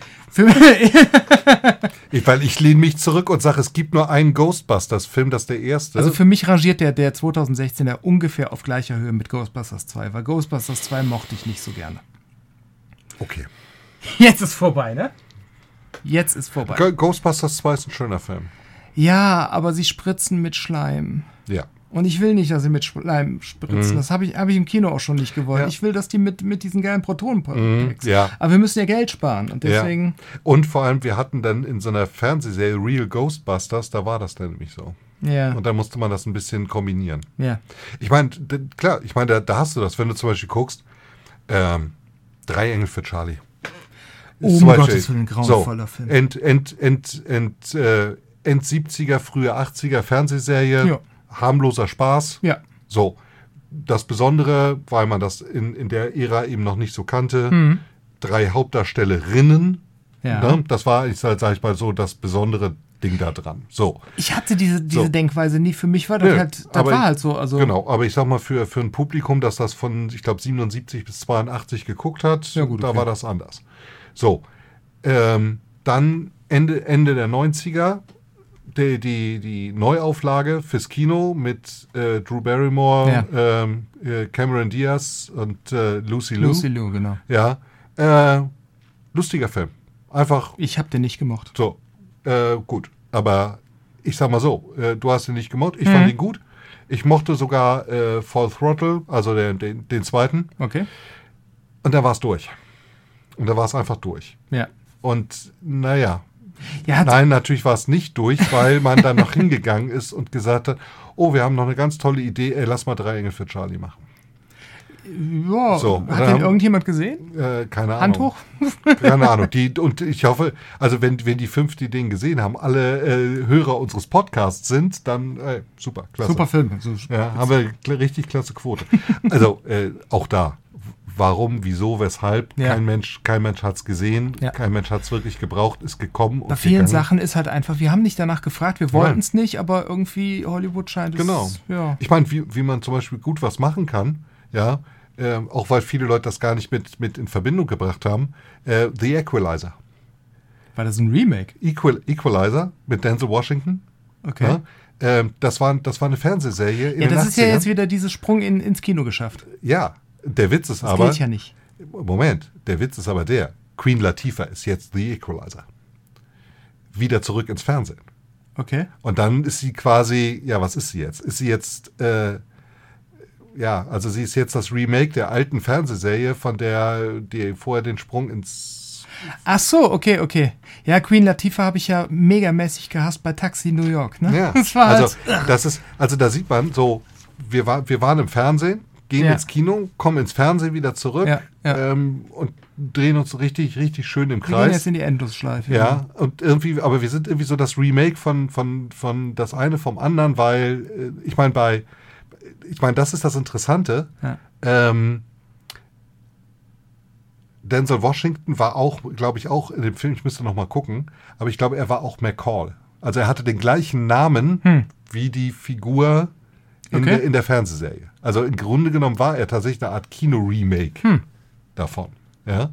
B: Weil ich lehne mich zurück und sage, es gibt nur einen Ghostbusters-Film, das ist der erste.
A: Also für mich rangiert der 2016er ungefähr auf gleicher Höhe mit Ghostbusters 2, weil Ghostbusters 2 mochte ich nicht so gerne.
B: Okay.
A: Jetzt ist vorbei, ne? Jetzt ist vorbei.
B: Ghostbusters 2 ist ein schöner Film.
A: Ja, aber sie spritzen mit Schleim.
B: Ja.
A: Und ich will nicht, dass sie mit Schleim spritzen. Das habe ich im Kino auch schon nicht gewollt. Ja. Ich will, dass die mit diesen geilen Protonenpacks.
B: Ja.
A: Aber wir müssen ja Geld sparen. Und deswegen.
B: Ja. Und vor allem, wir hatten dann in so einer Fernsehserie Real Ghostbusters, da war das dann nämlich so.
A: Ja.
B: Und da musste man das ein bisschen kombinieren.
A: Ja.
B: Ich meine, klar, da hast du das, wenn du zum Beispiel guckst, Drei Engel für Charlie.
A: Oh mein Gott, das ist ein grauenvoller Film.
B: End 70er, frühe 80er Fernsehserie. Ja. Harmloser Spaß.
A: Ja.
B: So. Das Besondere, weil man das in der Ära eben noch nicht so kannte, 3 Hauptdarstellerinnen.
A: Ja.
B: Ne? Das war, sag ich mal so, das besondere Ding da dran. So.
A: Ich hatte diese Denkweise nie. Für mich war das war halt so. Also
B: genau, aber ich sag mal, für ein Publikum, das das von, ich glaube, 77 bis 82 geguckt hat,
A: ja, gut,
B: da war das anders. So. Dann Ende der 90er die Neuauflage fürs Kino mit Drew Barrymore, Cameron Diaz und Lucy Liu.
A: Lucy Liu, genau.
B: Ja. Lustiger Film. Einfach.
A: Ich habe den nicht gemocht.
B: So. Gut. Aber ich sag mal so, du hast ihn nicht gemocht. Ich fand ihn gut. Ich mochte sogar Full Throttle, also den zweiten.
A: Okay.
B: Und da war es durch. Und da war es einfach durch.
A: Ja.
B: Und naja.
A: Ja,
B: nein, natürlich war es nicht durch, weil man dann noch hingegangen ist und gesagt hat, oh, wir haben noch eine ganz tolle Idee, lass mal 3 Engel für Charlie machen.
A: Ja, so, hat den irgendjemand gesehen?
B: Keine Ahnung.
A: Hand hoch?
B: Keine Ahnung. Und ich hoffe, also wenn die 5 die den gesehen haben, alle Hörer unseres Podcasts sind, dann super, klasse.
A: Super Film.
B: Ja, haben wir richtig klasse Quote. Also auch da. Warum, wieso, weshalb? Ja. Kein Mensch hat es gesehen, kein Mensch hat es wirklich gebraucht, ist gekommen.
A: Bei vielen Sachen ist halt einfach, wir haben nicht danach gefragt, wir wollten es nicht, aber irgendwie Hollywood scheint es.
B: Genau. Ja. Ich meine, wie man zum Beispiel gut was machen kann, ja, auch weil viele Leute das gar nicht mit in Verbindung gebracht haben, The Equalizer.
A: War das ein Remake?
B: Equalizer mit Denzel Washington.
A: Okay.
B: Ja, das war eine Fernsehserie in den 80ern.
A: Das ist ja jetzt wieder dieses Sprung ins Kino geschafft.
B: Ja. Der Witz ist
A: das
B: aber.
A: Das geht ja nicht.
B: Moment, der Witz ist aber der. Queen Latifah ist jetzt The Equalizer. Wieder zurück ins Fernsehen.
A: Okay.
B: Und dann ist sie quasi, ja, was ist sie jetzt? Ist sie jetzt, also sie ist jetzt das Remake der alten Fernsehserie, von der, die vorher den Sprung ins.
A: Ach so, okay. Ja, Queen Latifah habe ich ja megamäßig gehasst bei Taxi New York, ne?
B: Ja.
A: Das war
B: also da sieht man so, wir waren im Fernsehen, gehen ins Kino, kommen ins Fernsehen wieder zurück.
A: Ja.
B: Und drehen uns so richtig, richtig schön im
A: Wir gehen
B: Kreis.
A: jetzt in die Endlosschleife.
B: Ja, und irgendwie, aber wir sind irgendwie so das Remake von das eine vom anderen, weil ich meine, das ist das Interessante.
A: Ja.
B: Denzel Washington war auch, glaube ich, auch in dem Film, ich müsste noch mal gucken, aber ich glaube, er war auch McCall. Also er hatte den gleichen Namen wie die Figur in der Fernsehserie. Also im Grunde genommen war er tatsächlich eine Art Kino-Remake davon. Ja?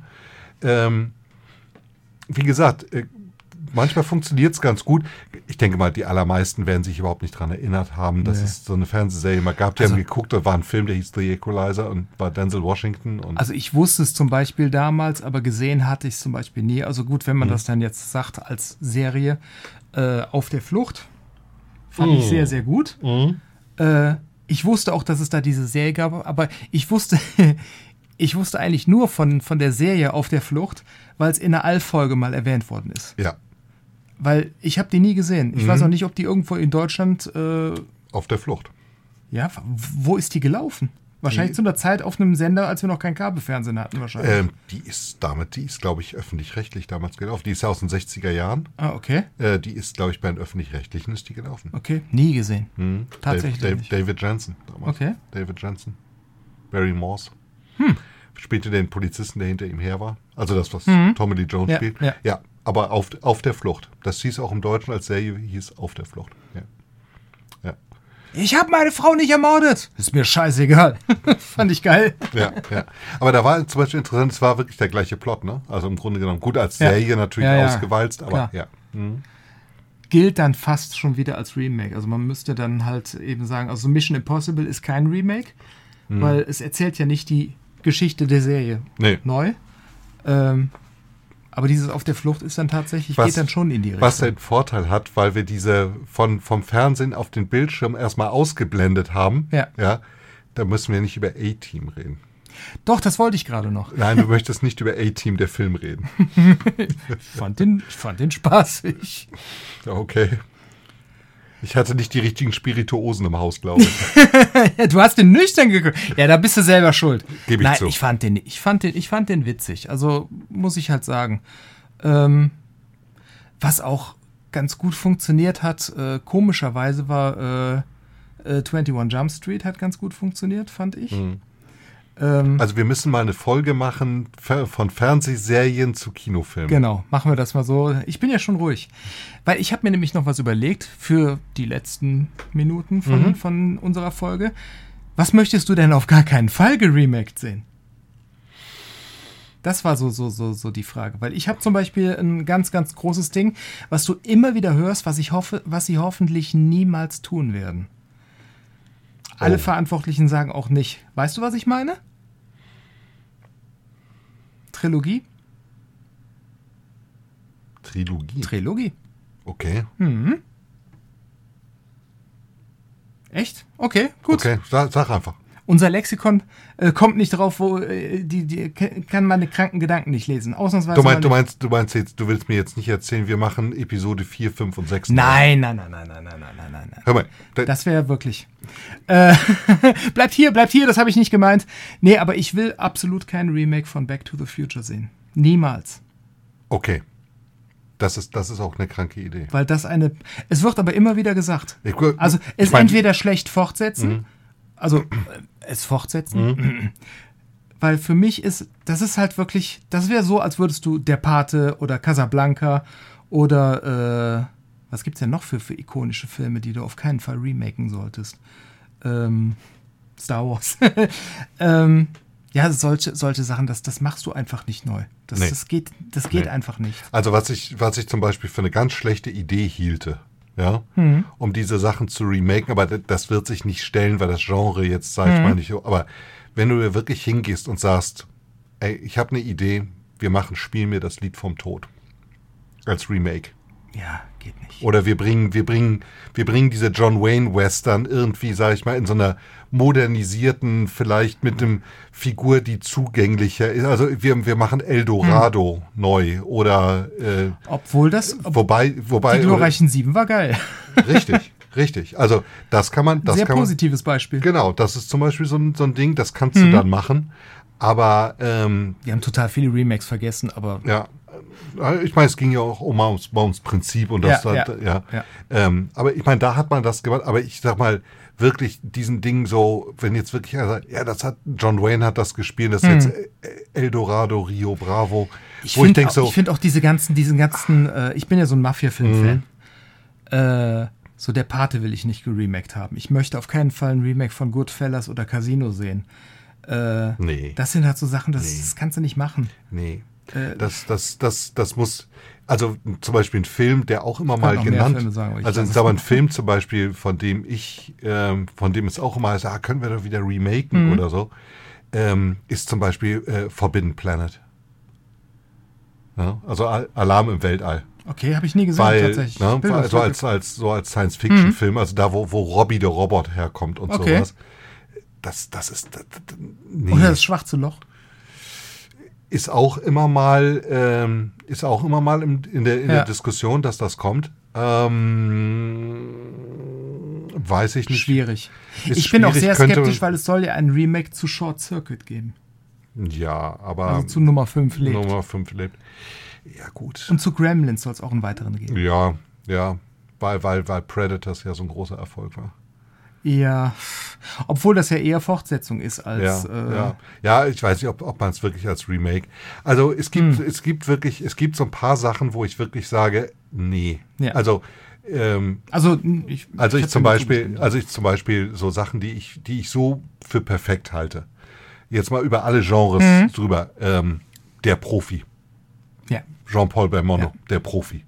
B: Wie gesagt, manchmal funktioniert es ganz gut. Ich denke mal, die allermeisten werden sich überhaupt nicht daran erinnert haben, dass es so eine Fernsehserie mal gab. Die haben geguckt, da war ein Film, der hieß The Equalizer und war Denzel Washington.
A: Also ich wusste es zum Beispiel damals, aber gesehen hatte ich es zum Beispiel nie. Also gut, wenn man das dann jetzt sagt als Serie, Auf der Flucht, fand ich sehr, sehr gut. Ich wusste auch, dass es da diese Serie gab, aber ich wusste eigentlich nur von der Serie Auf der Flucht, weil es in einer Alf-Folge mal erwähnt worden ist.
B: Ja.
A: Weil ich habe die nie gesehen. Ich weiß auch nicht, ob die irgendwo in Deutschland...
B: Auf der Flucht.
A: Ja, wo ist die gelaufen? Wahrscheinlich zu einer Zeit auf einem Sender, als wir noch kein Kabelfernsehen hatten wahrscheinlich.
B: Die ist, glaube ich, öffentlich-rechtlich damals gelaufen. Die ist ja aus den 60er Jahren.
A: Ah, okay.
B: Die ist, glaube ich, bei den Öffentlich-Rechtlichen ist die gelaufen.
A: Okay, nie gesehen. Tatsächlich nicht.
B: David Jensen damals.
A: Okay.
B: David Jensen. Barry Morse. Spielte den Polizisten, der hinter ihm her war. Also das, was Tommy Lee Jones spielt. Ja, aber auf der Flucht. Das hieß auch im Deutschen als Serie, hieß Auf der Flucht. Ja.
A: Ich habe meine Frau nicht ermordet. Ist mir scheißegal. Fand ich geil.
B: Ja. Aber da war zum Beispiel interessant, es war wirklich der gleiche Plot, ne? Also im Grunde genommen gut als Serie natürlich ausgewalzt, aber
A: klar. Gilt dann fast schon wieder als Remake. Also man müsste dann halt eben sagen, also Mission Impossible ist kein Remake, weil es erzählt ja nicht die Geschichte der Serie neu. Aber dieses Auf der Flucht ist dann tatsächlich, geht dann schon in die Richtung.
B: Was den Vorteil hat, weil wir diese vom Fernsehen auf den Bildschirm erstmal ausgeblendet haben, da müssen wir nicht über A-Team reden.
A: Doch, das wollte ich gerade noch.
B: Nein, du möchtest nicht über A-Team, der Film, reden.
A: Ich fand den spaßig.
B: Okay. Ich hatte nicht die richtigen Spirituosen im Haus, glaube ich.
A: Du hast den nüchtern geguckt. Ja, da bist du selber schuld.
B: Gebe ich zu.
A: Ich fand den witzig. Also muss ich halt sagen. Was auch ganz gut funktioniert hat, komischerweise war 21 Jump Street hat ganz gut funktioniert, fand ich.
B: Also wir müssen mal eine Folge machen von Fernsehserien zu Kinofilmen.
A: Genau, machen wir das mal so. Ich bin ja schon ruhig. Weil ich habe mir nämlich noch was überlegt für die letzten Minuten von unserer Folge. Was möchtest du denn auf gar keinen Fall geremaked sehen? Das war so die Frage. Weil ich habe zum Beispiel ein ganz, ganz großes Ding, was du immer wieder hörst, was sie hoffentlich niemals tun werden. Alle Verantwortlichen sagen auch nicht. Weißt du, was ich meine? Trilogie. Trilogie.
B: Okay.
A: Echt? Okay, gut.
B: Okay, sag einfach.
A: Unser Lexikon kommt nicht drauf, wo kann meine kranken Gedanken nicht lesen. Ausnahmsweise.
B: Du meinst jetzt, du willst mir jetzt nicht erzählen, wir machen Episode 4, 5 und 6.
A: Nein.
B: Hör mal.
A: Das wäre wirklich. Bleibt hier, das habe ich nicht gemeint. Nee, aber ich will absolut kein Remake von Back to the Future sehen. Niemals.
B: Okay. Das ist auch eine kranke Idee.
A: Weil es wird aber immer wieder gesagt. Also entweder schlecht fortsetzen, also es fortsetzen, weil für mich das ist halt wirklich, das wäre so, als würdest du Der Pate oder Casablanca oder was gibt's denn noch für ikonische Filme, die du auf keinen Fall remaken solltest? Star Wars. Ja, solche Sachen, das machst du einfach nicht neu. Das geht einfach nicht.
B: Also was ich zum Beispiel für eine ganz schlechte Idee hielte, ja, um diese Sachen zu remaken, aber das wird sich nicht stellen, weil das Genre jetzt, sag ich mal, nicht so. Aber wenn du wirklich hingehst und sagst, ey, ich habe eine Idee, Spiel mir das Lied vom Tod als Remake.
A: Ja, geht nicht.
B: Oder wir bringen diese John Wayne Western irgendwie, sag ich mal, in so einer modernisierten, vielleicht mit einem Figur, die zugänglicher ist. Also wir machen El Dorado neu oder wobei
A: die glorreichen 7 war geil.
B: Richtig. Also das kann man.
A: Sehr positives Beispiel.
B: Genau, das ist zum Beispiel so ein Ding, das kannst du dann machen. Aber
A: die haben total viele Remakes vergessen, aber
B: ja, ich meine, es ging ja auch ums Prinzip und das aber ich meine, da hat man das gemacht, aber ich sag mal, wirklich diesen Ding so, wenn jetzt wirklich einer sagt, ja, das hat John Wayne hat das gespielt, das ist jetzt Eldorado, Rio Bravo,
A: ich finde auch diesen ganzen, ich bin ja so ein Mafia-Film-Fan. So der Pate will ich nicht geremaked haben. Ich möchte auf keinen Fall ein Remake von Goodfellas oder Casino sehen.
B: Nee.
A: Das sind halt so Sachen, das kannst du nicht machen.
B: Nee. Das muss, also zum Beispiel ein Film, der auch immer mal genannt, ein Film zum Beispiel, von dem es auch immer heißt, können wir doch wieder remaken oder so, ist zum Beispiel Forbidden Planet. Ja, also Alarm im Weltall.
A: Okay, habe ich nie gesehen, tatsächlich.
B: Ne, also als Science-Fiction-Film, also da, wo Robbie der Roboter herkommt und sowas. Das ist... Nee.
A: Oder das Schwarze Loch.
B: Ist auch immer mal in der Diskussion, dass das kommt. Weiß ich nicht.
A: Schwierig. Ich bin auch sehr skeptisch, weil es soll ja ein Remake zu Short Circuit geben.
B: Ja, aber...
A: Also zu Nummer 5 lebt.
B: Nummer 5 lebt. Ja, gut.
A: Und zu Gremlins soll es auch einen weiteren geben.
B: Ja, weil Predators ja so ein großer Erfolg war.
A: Ja, obwohl das ja eher Fortsetzung ist als...
B: Ja, ich weiß nicht, ob man es wirklich als Remake... Also es gibt so ein paar Sachen, wo ich wirklich sage, nee. Ja. Also ich zum Beispiel so Sachen, die ich so für perfekt halte. Jetzt mal über alle Genres drüber. Der Profi.
A: Ja.
B: Jean-Paul Belmondo, der Profi.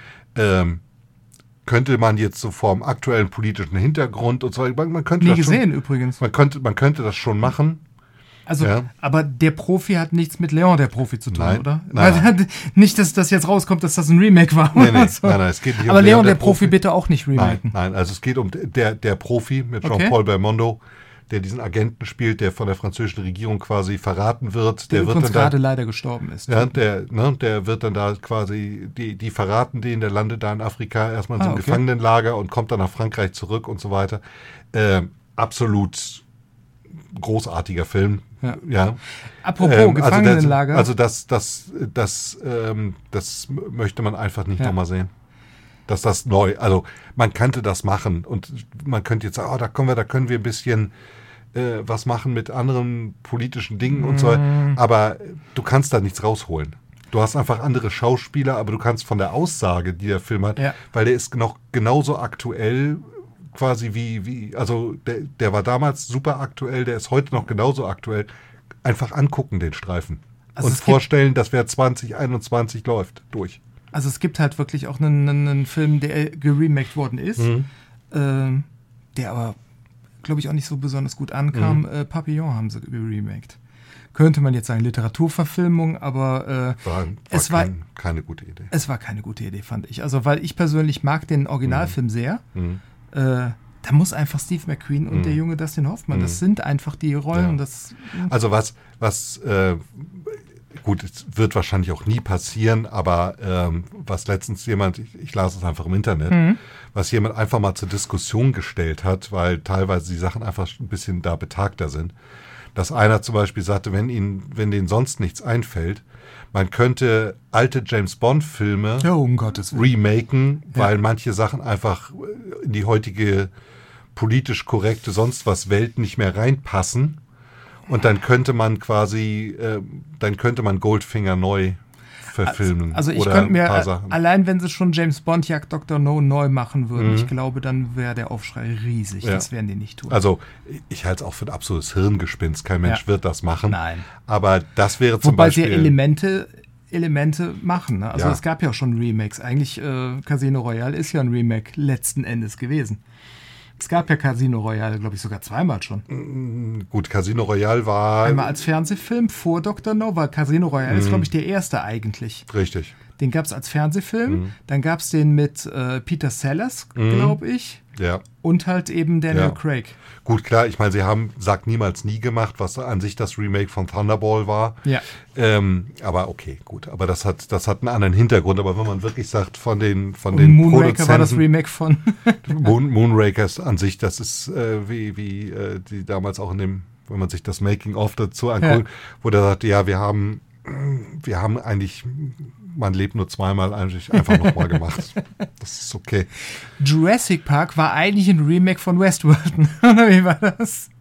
B: Könnte man jetzt so vor dem aktuellen politischen Hintergrund und so, man könnte
A: nie
B: das
A: gesehen
B: schon,
A: übrigens.
B: Man könnte das schon machen.
A: Also, aber der Profi hat nichts mit Leon der Profi zu tun, oder?
B: Nein.
A: Nicht, dass das jetzt rauskommt, dass das ein Remake war.
B: Nein, es geht nicht
A: aber um Leon der Profi bitte auch nicht remaken.
B: Nein, also es geht um der Profi mit Jean-Paul Belmondo, der diesen Agenten spielt, der von der französischen Regierung quasi verraten wird.
A: Der übrigens gerade leider gestorben ist.
B: Ja, der wird dann da quasi, die verraten den, der landet da in Afrika erstmal in so einem Gefangenenlager und kommt dann nach Frankreich zurück und so weiter. Absolut großartiger Film. Ja.
A: Apropos Gefangenenlager.
B: Also das möchte man einfach nicht nochmal sehen. Dass das neu, also man könnte das machen und man könnte jetzt sagen, da können wir ein bisschen was machen mit anderen politischen Dingen und so, aber du kannst da nichts rausholen. Du hast einfach andere Schauspieler, aber du kannst von der Aussage, die der Film hat, weil der ist noch genauso aktuell quasi wie also der war damals super aktuell, der ist heute noch genauso aktuell. Einfach angucken, den Streifen. Also und vorstellen, dass wer 2021 läuft, durch.
A: Also es gibt halt wirklich auch einen Film, der geremaked worden ist, der aber, glaube ich, auch nicht so besonders gut ankam. Papillon haben sie geremaked. Könnte man jetzt sagen, Literaturverfilmung, aber es war
B: keine gute Idee.
A: Es war keine gute Idee, fand ich. Also weil ich persönlich mag den Originalfilm sehr. Da muss einfach Steve McQueen und der junge Dustin Hoffman, das sind einfach die Rollen.
B: Ja. Also was gut, es wird wahrscheinlich auch nie passieren, aber was letztens jemand, ich las es einfach im Internet, was jemand einfach mal zur Diskussion gestellt hat, weil teilweise die Sachen einfach ein bisschen da betagter sind, dass einer zum Beispiel sagte, wenn denen sonst nichts einfällt, man könnte alte James-Bond-Filme remaken, weil manche Sachen einfach in die heutige politisch korrekte sonst was Welt nicht mehr reinpassen. Und dann könnte man Goldfinger neu verfilmen.
A: Also ich könnte mir, allein wenn sie schon James Bond Jagd Dr. No neu machen würden, ich glaube, dann wäre der Aufschrei riesig. Ja. Das werden die nicht tun.
B: Also ich halte es auch für ein absolutes Hirngespinst. Kein Mensch wird das machen.
A: Nein.
B: Aber das wäre zum Beispiel...
A: Wobei sie Elemente machen. Ne? Also es gab ja auch schon Remakes. Eigentlich Casino Royale ist ja ein Remake letzten Endes gewesen. Es gab ja Casino Royale, glaube ich, sogar zweimal schon.
B: Gut, Casino Royale war...
A: Einmal als Fernsehfilm vor Dr. No, weil Casino Royale ist, glaube ich, der erste eigentlich.
B: Richtig.
A: Den gab es als Fernsehfilm. Dann gab es den mit Peter Sellers, glaube ich.
B: Ja.
A: Und halt eben Daniel Craig.
B: Gut, klar, ich meine, sie haben Sag niemals nie gemacht, was an sich das Remake von Thunderball war.
A: Ja.
B: Aber okay, gut. Aber das hat einen anderen Hintergrund. Aber wenn man wirklich sagt, von den
A: Moonraker
B: Produzenten,
A: war das Remake von...
B: Moonrakers an sich, das ist wie die damals auch in dem wenn man sich das Making-of dazu anguckt, wo der sagt, ja, wir haben eigentlich, man lebt nur zweimal, eigentlich einfach nochmal gemacht. Das ist okay.
A: Jurassic Park war eigentlich ein Remake von Westworld, oder wie war das?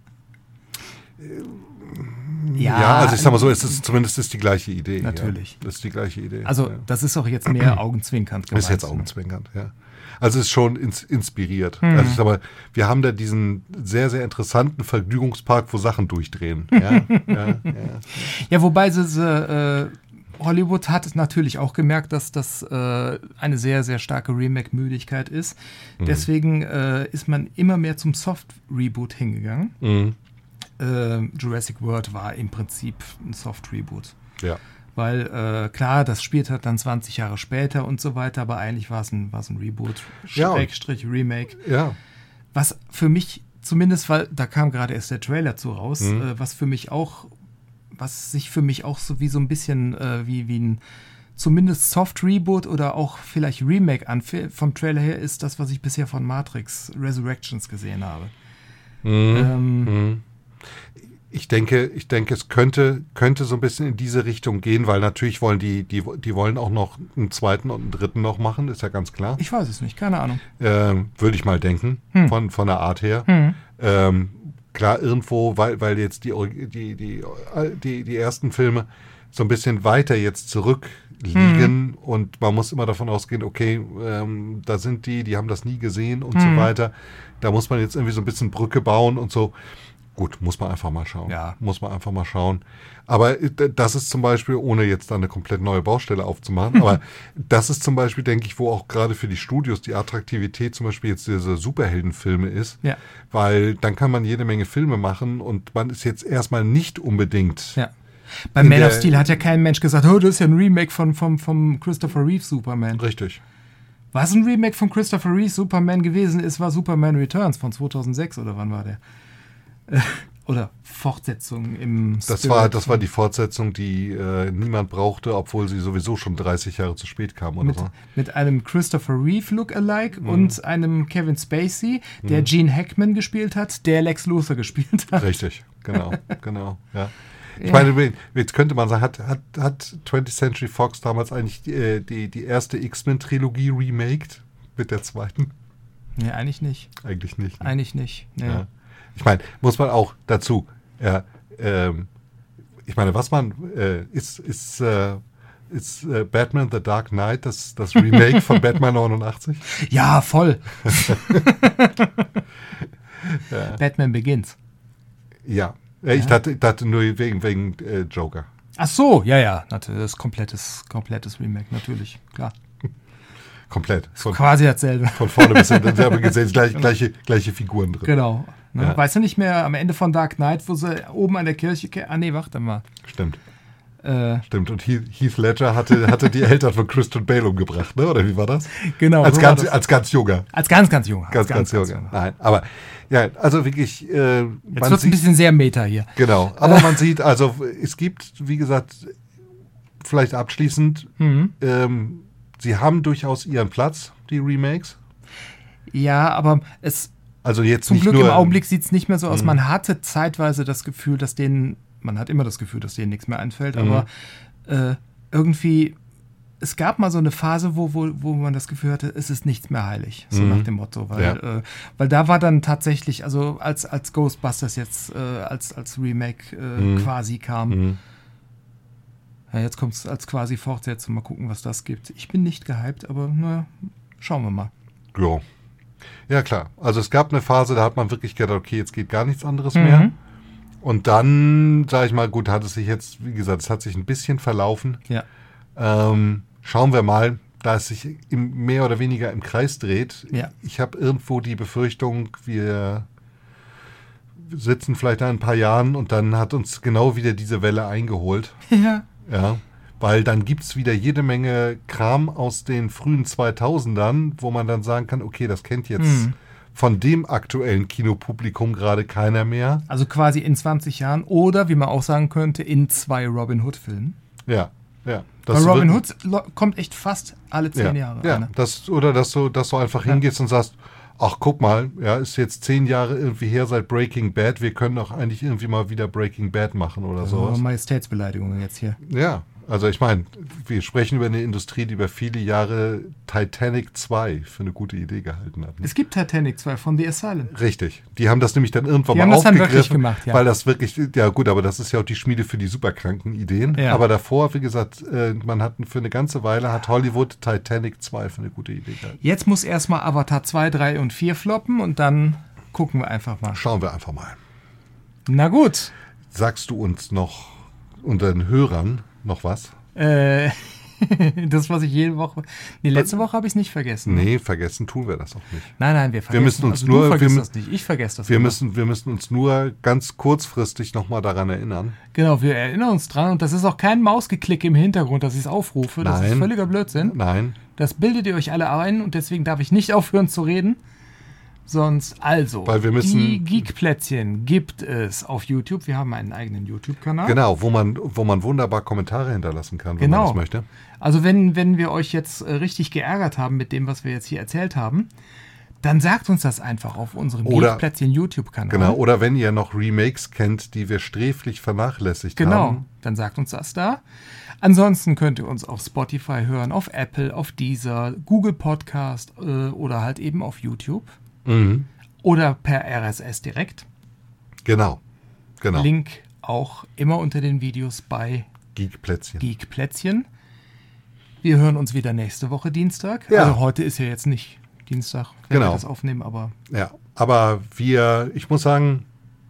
B: Ja, also ich sag mal so, zumindest ist die gleiche Idee.
A: Natürlich.
B: Ja. Das ist die gleiche Idee.
A: Also das ist auch jetzt mehr augenzwinkernd gemeint.
B: Ist jetzt augenzwinkernd, ja. Also es ist schon inspiriert. Also ich sag mal, wir haben da diesen sehr, sehr interessanten Vergnügungspark, wo Sachen durchdrehen. Ja,
A: wobei Hollywood hat natürlich auch gemerkt, dass das eine sehr, sehr starke Remake-Müdigkeit ist. Deswegen ist man immer mehr zum Soft-Reboot hingegangen. Jurassic World war im Prinzip ein Soft-Reboot.
B: Ja.
A: Weil, klar, das spielt halt dann 20 Jahre später und so weiter, aber eigentlich war es ein Reboot, Remake.
B: Ja.
A: Was für mich zumindest, weil da kam gerade erst der Trailer zu raus, was sich für mich auch so wie so ein bisschen wie ein zumindest Soft-Reboot oder auch vielleicht Remake anfühlt, vom Trailer her, ist das, was ich bisher von Matrix Resurrections gesehen habe.
B: Ich denke, es könnte so ein bisschen in diese Richtung gehen, weil natürlich wollen die wollen auch noch einen zweiten und einen dritten noch machen, ist ja ganz klar.
A: Ich weiß es nicht, keine Ahnung.
B: Würde ich mal denken, von der Art her. Klar, irgendwo, weil jetzt die ersten Filme so ein bisschen weiter jetzt zurückliegen und man muss immer davon ausgehen, okay, da sind die haben das nie gesehen und so weiter. Da muss man jetzt irgendwie so ein bisschen Brücke bauen und so. Gut, muss man einfach mal schauen.
A: Ja.
B: Muss man einfach mal schauen. Aber das ist zum Beispiel, ohne jetzt da eine komplett neue Baustelle aufzumachen, aber das ist zum Beispiel, denke ich, wo auch gerade für die Studios die Attraktivität zum Beispiel jetzt diese Superheldenfilme ist.
A: Ja.
B: Weil dann kann man jede Menge Filme machen und man ist jetzt erstmal nicht unbedingt...
A: Ja. Bei Man of Steel hat ja kein Mensch gesagt, oh, das ist ja ein Remake vom Christopher Reeve Superman.
B: Richtig.
A: Was ein Remake von Christopher Reeve Superman gewesen ist, war Superman Returns von 2006 oder wann war der? Oder Fortsetzung im
B: Spirit. Das war die Fortsetzung, die niemand brauchte, obwohl sie sowieso schon 30 Jahre zu spät kam oder so.
A: Mit einem Christopher Reeve Look-alike und einem Kevin Spacey, der Gene Hackman gespielt hat, der Lex Luthor gespielt hat.
B: Richtig, genau, ja. Ich meine, jetzt könnte man sagen, hat 20th Century Fox damals eigentlich die erste X-Men-Trilogie remaked mit der zweiten?
A: Nee, eigentlich nicht.
B: Eigentlich nicht.
A: Ne? Eigentlich nicht, nee.
B: Ja. Ich meine, muss man auch dazu, ich meine, was man, ist Batman The Dark Knight das Remake von Batman 89?
A: Ja, voll. Ja. Batman Begins.
B: Ja, ich dachte nur wegen Joker.
A: Ach so, ja, natürlich, das ist komplettes Remake, natürlich, klar.
B: Komplett.
A: Quasi dasselbe.
B: Von vorne bis hinten. Sie haben gesehen, gleiche Figuren drin.
A: Genau. Ne?
B: Ja.
A: Weißt du nicht mehr, am Ende von Dark Knight, wo sie oben an der Kirche... warte mal.
B: Stimmt. Stimmt. Und Heath Ledger hatte die Eltern von Christian Bale umgebracht, ne? Oder wie war das?
A: Genau.
B: Als ganz junger.
A: Als ganz junger.
B: Ganz junger. Nein, aber ja, also wirklich... Jetzt
A: wird es ein bisschen sehr meta hier.
B: Genau. Aber man sieht, also es gibt, wie gesagt, vielleicht abschließend... Sie haben durchaus ihren Platz, die Remakes.
A: Ja, aber
B: also jetzt
A: zum
B: nicht
A: Glück
B: nur,
A: im Augenblick sieht es nicht mehr so aus. Man hatte zeitweise das Gefühl, man hat immer das Gefühl, dass denen nichts mehr einfällt, aber irgendwie, es gab mal so eine Phase, wo man das Gefühl hatte, es ist nichts mehr heilig, so nach dem Motto, weil da war dann tatsächlich, also als Ghostbusters jetzt als Remake quasi kam, ja, jetzt kommt es als quasi Fortsetzung. Mal gucken, was das gibt. Ich bin nicht gehypt, aber naja, schauen wir mal.
B: Ja, klar. Also es gab eine Phase, da hat man wirklich gedacht, okay, jetzt geht gar nichts anderes mehr. Und dann, sage ich mal, gut, hat es sich jetzt, wie gesagt, es hat sich ein bisschen verlaufen.
A: Ja.
B: Schauen wir mal, da es sich mehr oder weniger im Kreis dreht.
A: Ja.
B: Ich habe irgendwo die Befürchtung, wir sitzen vielleicht in ein paar Jahren und dann hat uns genau wieder diese Welle eingeholt. Ja, weil dann gibt es wieder jede Menge Kram aus den frühen 2000ern, wo man dann sagen kann, okay, das kennt jetzt von dem aktuellen Kinopublikum gerade keiner mehr.
A: Also quasi in 20 Jahren oder, wie man auch sagen könnte, in 2 Robin Hood-Filmen.
B: Ja.
A: Weil Robin Hood kommt echt fast alle 10 Jahre.
B: Ja, dass du einfach hingehst und sagst, ach guck mal, ja, ist jetzt 10 Jahre irgendwie her seit Breaking Bad, wir können auch eigentlich irgendwie mal wieder Breaking Bad machen oder sowas.
A: Majestätsbeleidigungen jetzt hier.
B: Ja, also ich meine, wir sprechen über eine Industrie, die über viele Jahre Titanic 2 für eine gute Idee gehalten hat.
A: Es gibt Titanic 2 von The Asylum.
B: Richtig. Die haben das nämlich dann irgendwann
A: Die
B: mal
A: haben das dann
B: aufgegriffen,
A: wirklich gemacht, ja.
B: weil das wirklich, ja gut, aber das ist ja auch die Schmiede für die superkranken Ideen.
A: Ja.
B: Aber davor, wie gesagt, man hat für eine ganze Weile hat Hollywood Titanic 2 für eine gute Idee gehalten.
A: Jetzt muss erstmal Avatar 2, 3 und 4 floppen und dann gucken wir einfach mal.
B: Schauen wir einfach mal.
A: Na gut.
B: Sagst du uns noch unter den Hörern noch was?
A: Das, was ich jede Woche... Nee, letzte Woche habe ich es nicht vergessen.
B: Nee, vergessen tun wir das auch nicht.
A: Nein, wir vergessen.
B: Wir müssen uns
A: also
B: nur,
A: du vergisst das nicht, ich vergesse das
B: wir
A: immer.
B: müssen uns nur ganz kurzfristig nochmal daran erinnern.
A: Genau, wir erinnern uns dran und das ist auch kein Mausgeklick im Hintergrund, dass ich es aufrufe. Das ist völliger Blödsinn.
B: Nein.
A: Das bildet ihr euch alle ein und deswegen darf ich nicht aufhören zu reden. Sonst, also,
B: weil wir müssen,
A: die Geekplätzchen gibt es auf YouTube. Wir haben einen eigenen YouTube-Kanal.
B: Genau, wo man wunderbar Kommentare hinterlassen kann, wenn man das möchte.
A: Also wenn wir euch jetzt richtig geärgert haben mit dem, was wir jetzt hier erzählt haben, dann sagt uns das einfach auf unserem Geekplätzchen YouTube-Kanal.
B: Genau, oder wenn ihr noch Remakes kennt, die wir sträflich vernachlässigt haben.
A: Genau, dann sagt uns das da. Ansonsten könnt ihr uns auf Spotify hören, auf Apple, auf Deezer, Google Podcast oder halt eben auf YouTube.
B: Mhm.
A: Oder per RSS direkt.
B: Genau.
A: Link auch immer unter den Videos bei Geekplätzchen. Wir hören uns wieder nächste Woche Dienstag.
B: Ja.
A: Also heute ist ja jetzt nicht Dienstag, wenn wir das aufnehmen, aber...
B: Ja, aber ich muss sagen,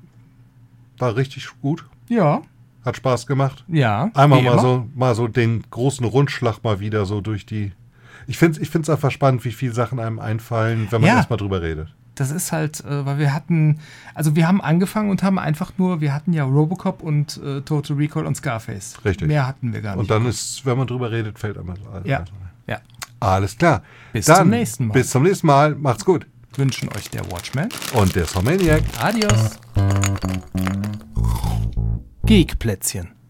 B: war richtig gut.
A: Ja.
B: Hat Spaß gemacht.
A: Ja.
B: Einmal mal so den großen Rundschlag mal wieder so durch die... Ich find's einfach spannend, wie viele Sachen einem einfallen, wenn man erstmal drüber redet.
A: Das ist halt, weil wir haben angefangen und haben einfach nur, wir hatten ja Robocop und Total Recall und Scarface.
B: Richtig.
A: Mehr hatten wir gar nicht.
B: Und dann ist, wenn man drüber redet, fällt einem alles.
A: Ja.
B: Alles klar.
A: Bis zum nächsten Mal.
B: Bis zum nächsten Mal. Macht's gut.
A: Wünschen euch der Watchman
B: und der Somaniac.
A: Adios. Geekplätzchen.